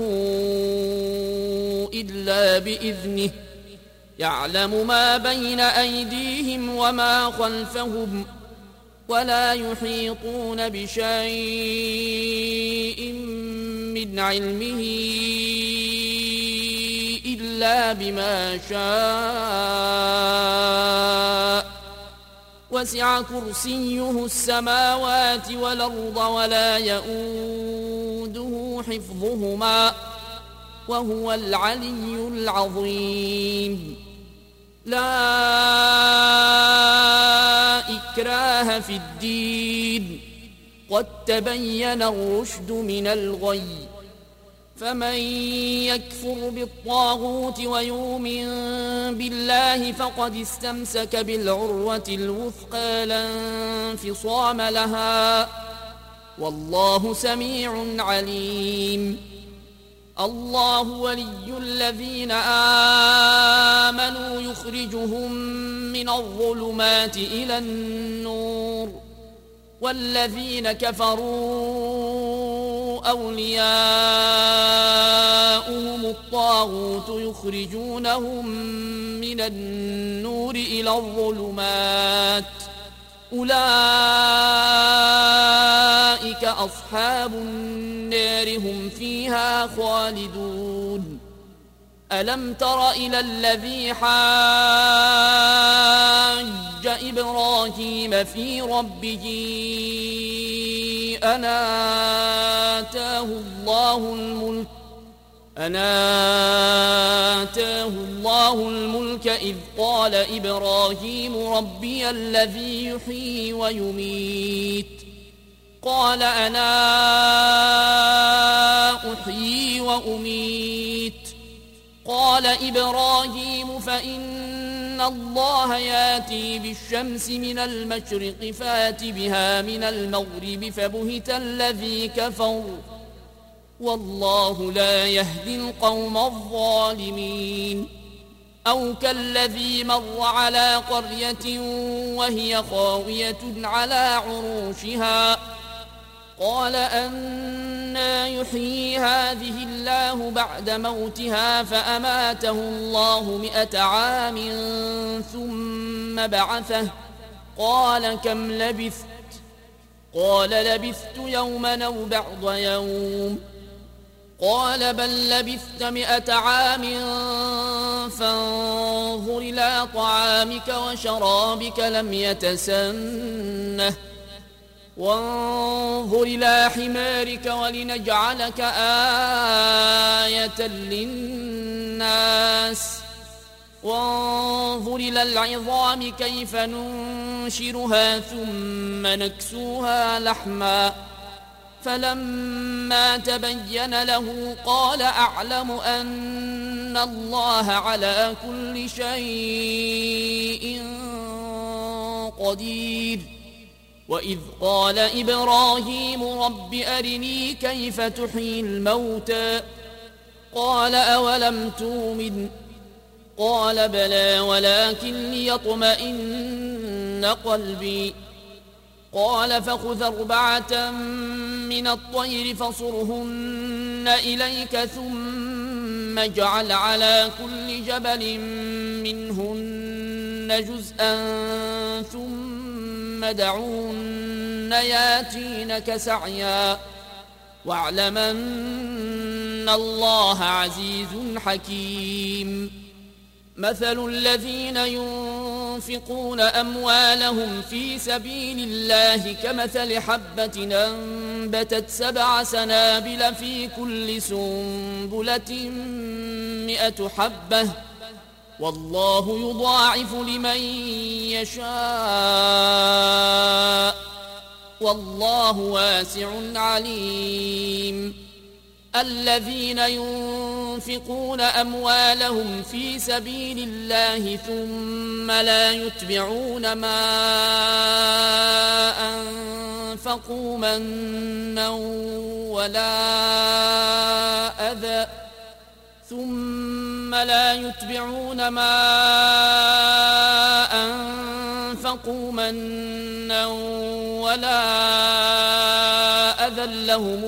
إلا بإذنه يعلم ما بين أيديهم وما خلفهم ولا يحيطون بشيء من علمه إلا بما شاء وسع كرسيه السماوات والأرض ولا يئوده حفظهما وهو العلي العظيم. لا إكراه في الدين قد تبين الرشد من الغي، فمن يكفر بالطاغوت ويؤمن بالله فقد استمسك بالعروة الوثقى لا انفصام لها، والله سميع عليم. الله ولي الذين آمنوا يخرجهم من الظلمات إلى النور، والذين كفروا أولياؤهم الطاغوت يخرجونهم من النور إلى الظلمات، أولئك أصحاب النار هم فيها خالدون. ألم تر إلى الذي حاج إبراهيم في ربه أن آتاه الله الملك إذ قال إبراهيم ربي الذي يحيي ويميت، قال أنا أحيي وأميت، قال إبراهيم فإن الله ياتي بالشمس من المشرق فات بها من المغرب فبهت الذي كفر، والله لا يهدي القوم الظالمين. أو كالذي مر على قرية وهي خاوية على عروشها قال أنى يحيي هذه الله بعد موتها فأماته الله 100 عام ثم بعثه قال كم لبثت؟ قال لبثت يوما أو بعض يوم، قال بل لبثت 100 عام فانظر إلى طعامك وشرابك لم يتسنه، وانظر إلى حمارك ولنجعلك آية للناس، وانظر إلى العظام كيف ننشرها ثم نكسوها لحما، فلما تبين له قال أعلم أن الله على كل شيء قدير. وإذ قال إبراهيم رب أرني كيف تحيي الموتى، قال أولم تؤمن؟ قال بلى ولكن ليطمئن قلبي، قال فخذ 4 من الطير فصرهن إليك ثم اجعل على كل جبل منهن جزءا ثم دعوهن ياتينك سعيا، واعلم أن الله عزيز حكيم. مثل الذين ينفقون أموالهم في سبيل الله كمثل حبة أنبتت 7 سنابل في كل سنبلة 100 حبة، والله يضاعف لمن يشاء، والله واسع عليم. الذين ينفقون أموالهم في سبيل الله ثم لا يتبعون ما أنفقوا منا ولا أذى لهم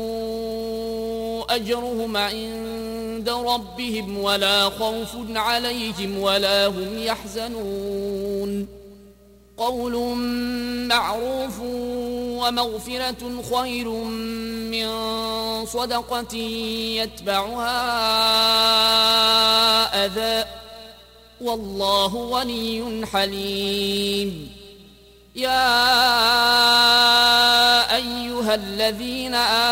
أجرهم عند ربهم ولا خوف عليهم ولا هم يحزنون. قول معروف ومغفرة خير من صدقة يتبعها أذى، والله غني حليم. الذين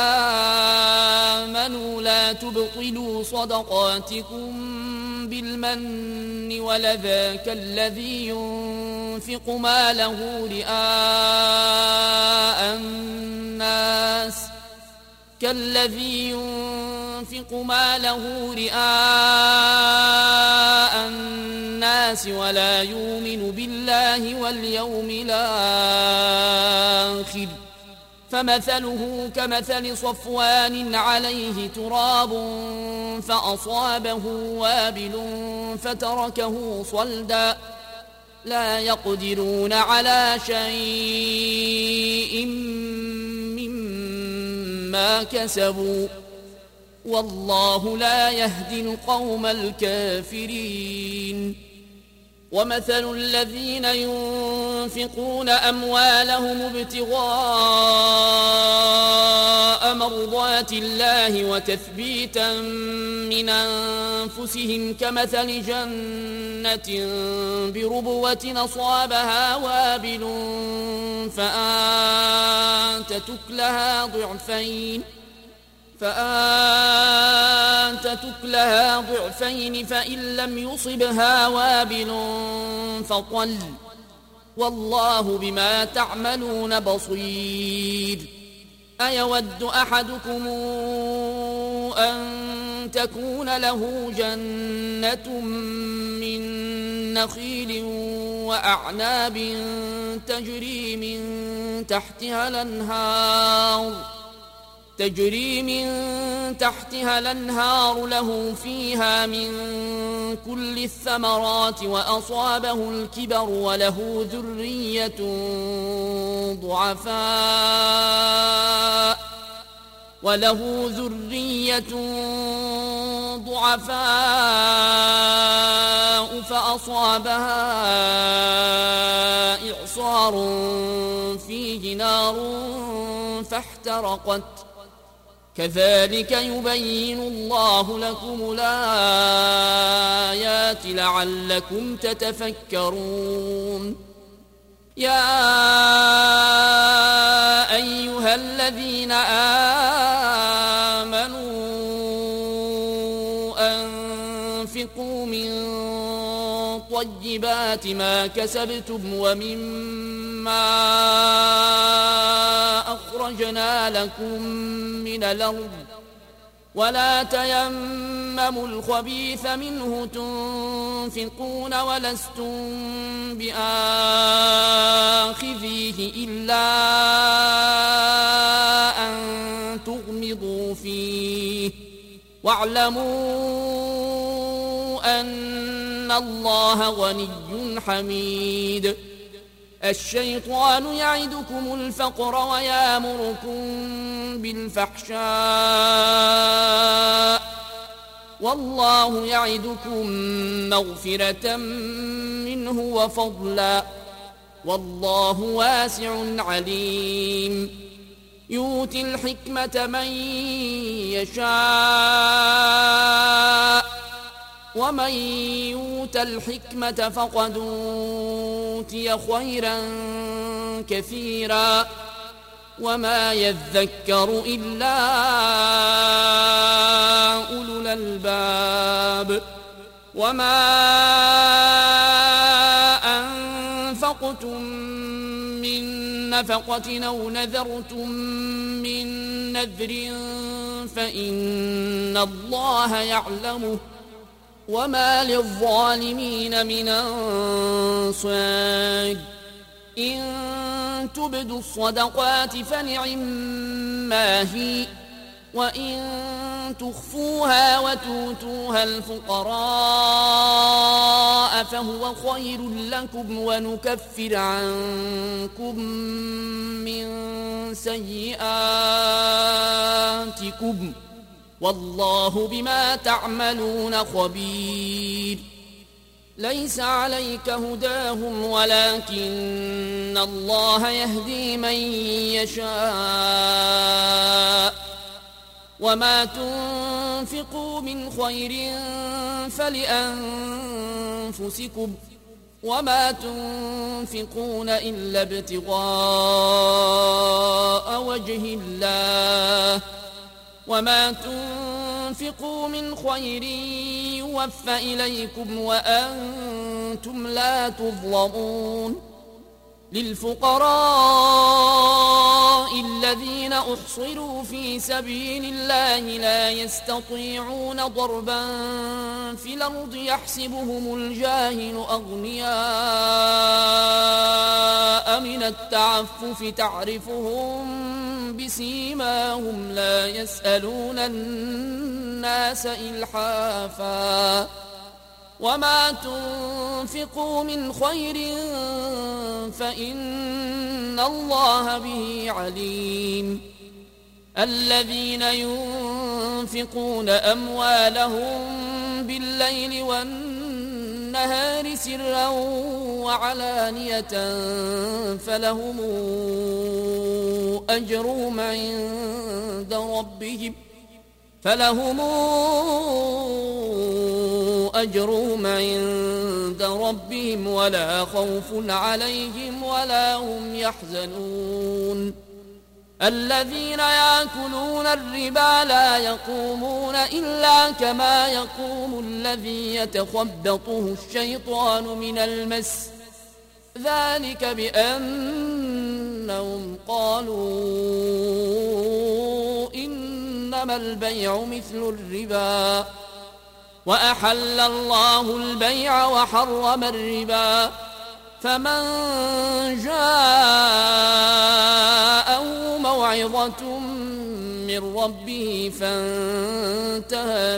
آمنوا لا تبطلوا صدقاتكم بالمن والأذى كالذي ينفق ماله رئاء الناس ولا يؤمن بالله واليوم الآخر فمثله كمثل صفوان عليه تراب فأصابه وابل فتركه صلدا لا يقدرون على شيء مما كسبوا والله لا يهدي القوم الكافرين ومثل الذين ينفقون أموالهم ابتغاء مرضات الله وتثبيتا من أنفسهم كمثل جنة بربوة أصابها وابل فأنتت لها ضعفين فإن لم يصبها وابل فطل والله بما تعملون بصير أيود أحدكم أن تكون له جنة من نخيل وأعناب تجري من تحتها الأنهار له فيها من كل الثمرات وأصابه الكبر وله ذرية ضعفاء فأصابها إعصار فيه نار فاحترقت كذلك يبين الله لكم الآيات لعلكم تتفكرون يا أيها الذين آمنوا أنفقوا من طيبات ما كسبتم ومما أخرجنا لكم من الأرض ولا تيمموا الخبيث منه تنفقون ولستم بآخذيه إلا أن تغمضوا فيه واعلموا أن الله غني حميد الشيطان يعدكم الفقر ويامركم بالفحشاء والله يعدكم مغفرة منه وفضلا والله واسع عليم يؤتي الحكمة من يشاء ومن يؤت الحكمة فقد أوتي خيرا كثيرا وما يذكر إلا أولو الألباب وما أنفقتم من نفقة أو نذرتم من نذر فإن الله يعلمه وما للظالمين من أنصار إن تبدوا الصدقات فنعما هي وإن تخفوها وتؤتوها الفقراء فهو خير لكم ونكفر عنكم من سيئاتكم والله بما تعملون خبير ليس عليك هداهم ولكن الله يهدي من يشاء وما تنفقوا من خير فلأنفسكم وما تنفقون إلا ابتغاء وجه الله وما تنفقوا من خير يوفى إليكم وأنتم لا تظلمون للفقراء الذين أحصروا في سبيل الله لا يستطيعون ضربا في الأرض يحسبهم الجاهل أغنياء من التعفف تعرفهم بسيماهم لا يسألون الناس إلحافا وما تنفقوا من خير فإن الله به عليم الذين ينفقون أموالهم بالليل والنهار سرا وعلانية فلهم أجرهم عند ربهم ولا خوف عليهم ولا هم يحزنون الذين يأكلون الربا لا يقومون إلا كما يقوم الذي يتخبطه الشيطان من المس ذلك بأنهم قالوا إنما البيع مثل الربا وأحل الله البيع وحرم الربا فمن جاءه موعظة من ربه فانتهى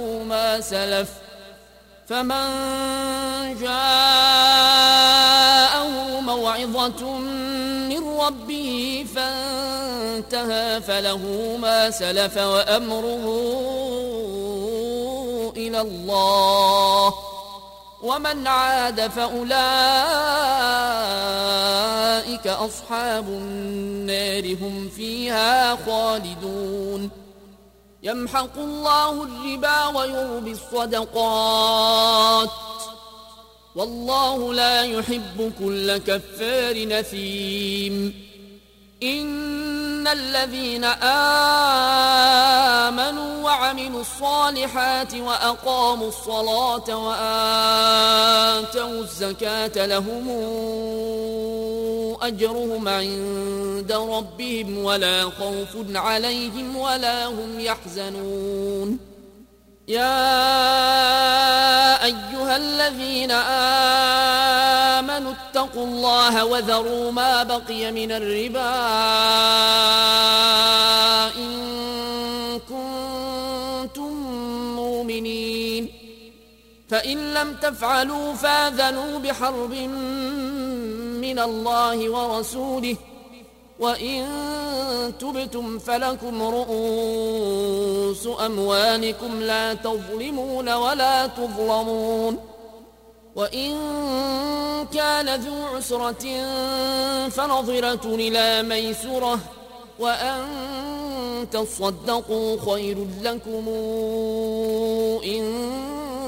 فله ما سلف وأمره إلى الله ومن عاد فأولئك أصحاب النار هم فيها خالدون يمحق الله الربا ويربي الصدقات والله لا يحب كل كفار نثيم إن الذين آمنوا وعملوا الصالحات وأقاموا الصلاة وآتوا الزكاة لهم أجرهم عند ربهم ولا خوف عليهم ولا هم يحزنون يا أيها الذين آمنوا اتقوا الله وذروا ما بقي من الربا إن كنتم مؤمنين فإن لم تفعلوا فآذنوا بحرب من الله ورسوله وإن تبتم فلكم رؤوس أموالكم لا تظلمون ولا تظلمون وإن كان ذو عسرة فنظرة إلى ميسرة وأن تصدقوا خير لكم إن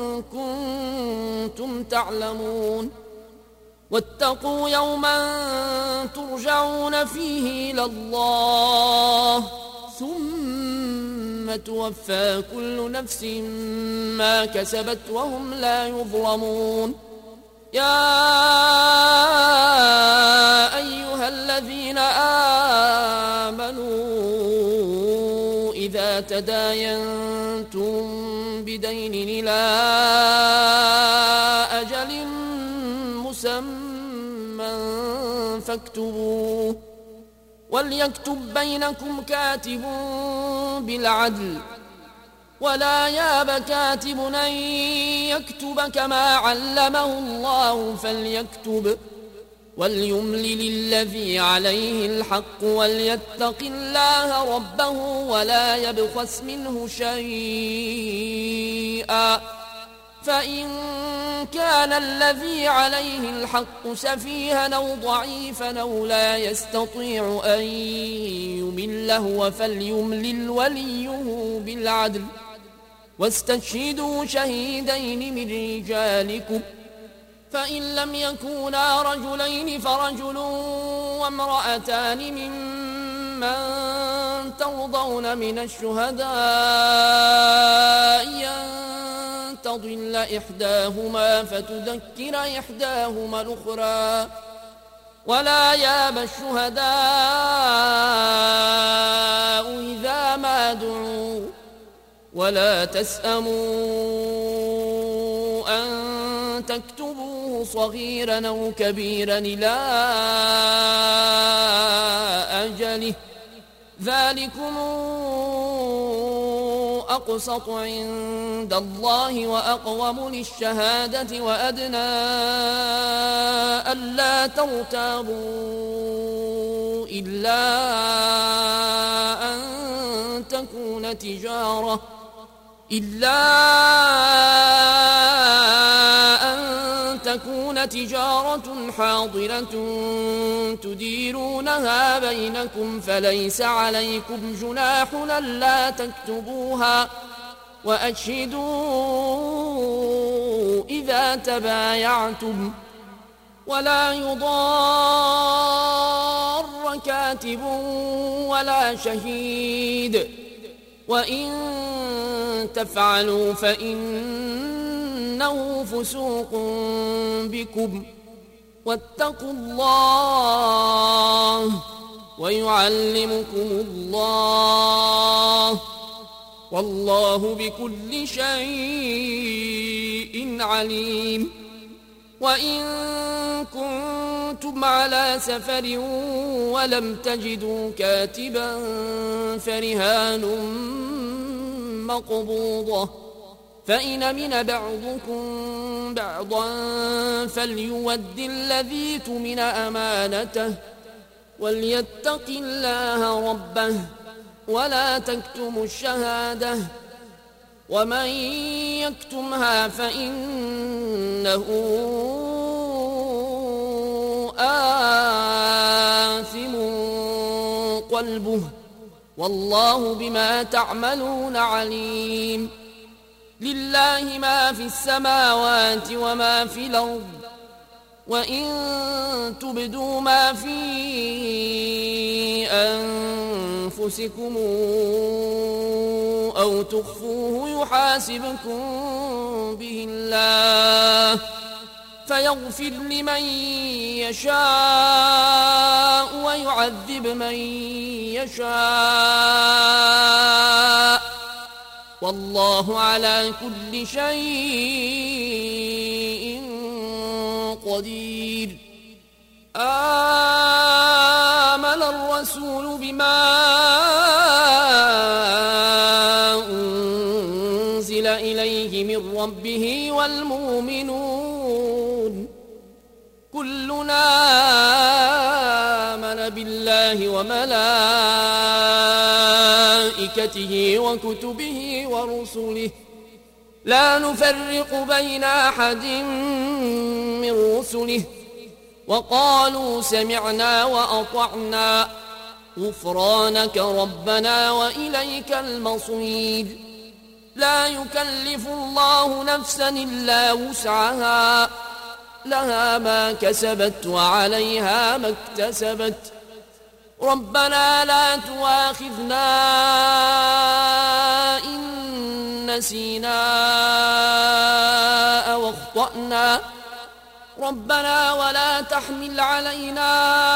كنتم تعلمون واتقوا يوما ترجعون فيه إلى الله ثم توفى كل نفس ما كسبت وهم لا يظلمون يا أيها الذين آمنوا إذا تداينتم بدين إلى أجل مسمى فاكتبوه وليكتب بينكم كاتب بالعدل ولا ياب كاتب أن يكتب كما علمه الله فليكتب وليملل الذي عليه الحق وليتق الله ربه ولا يبخس منه شيئا فإن كان الذي عليه الحق سفيها أو ضعيفا أو لا يستطيع أن يمل هو فليملل وليه بالعدل واستشهدوا شهيدين من رجالكم فإن لم يكونا رجلين فرجل وامرأتان ممن ترضون من الشهداء أن تضل إحداهما فتذكر إحداهما الأخرى ولا يأبى الشهداء إذا ما دعوا ولا تسأموا أن تكتبوه صغيرا أو كبيرا إلى أجله ذلكم أقسط عند الله وأقوم للشهادة وأدنى ألا ترتابوا إلا أن تكون تجارة حاضرة تديرونها بينكم فليس عليكم جناح ألا تكتبوها وأشهدوا إذا تبايعتم ولا يضار كاتب ولا شهيد وإن تفعلوا فإنه فسوق بكم واتقوا الله ويعلمكم الله والله بكل شيء عليم وإن كنتم على سفر ولم تجدوا كاتبا فرهان مقبوضة فإن أمن بعضكم بعضا فليود الذي اؤتمن أمانته وليتق الله ربه ولا تكتموا الشهادة ومن يكتمها فإنه آثم قلبه والله بما تعملون عليم لله ما في السماوات وما في الأرض وإن تبدوا ما في أنفسكم أو تخفوه يحاسبكم به الله فيغفر لمن يشاء ويعذب من يشاء والله على كل شيء قدير آمن الرسول بما أنزل إليه من ربه والمؤمنون كلنا آمن بالله وملائكته وكتبه ورسله لا نفرق بين أحد من رسله وقالوا سمعنا وأطعنا غفرانك ربنا وإليك المصير لا يكلف الله نفسا إلا وسعها لها ما كسبت وعليها ما اكتسبت ربنا لا تؤاخذنا إن نسينا أو أخطأنا ربنا ولا تحمل علينا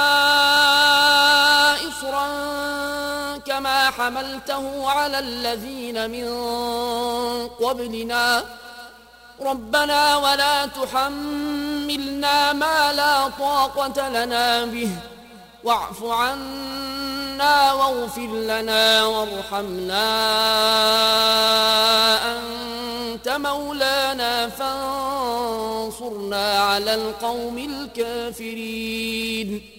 إصرا كما حملته على الذين من قبلنا ربنا ولا تحملنا ما لا طاقة لنا به واعف عنا واغفر لنا وارحمنا أنت مولانا فانصرنا على القوم الكافرين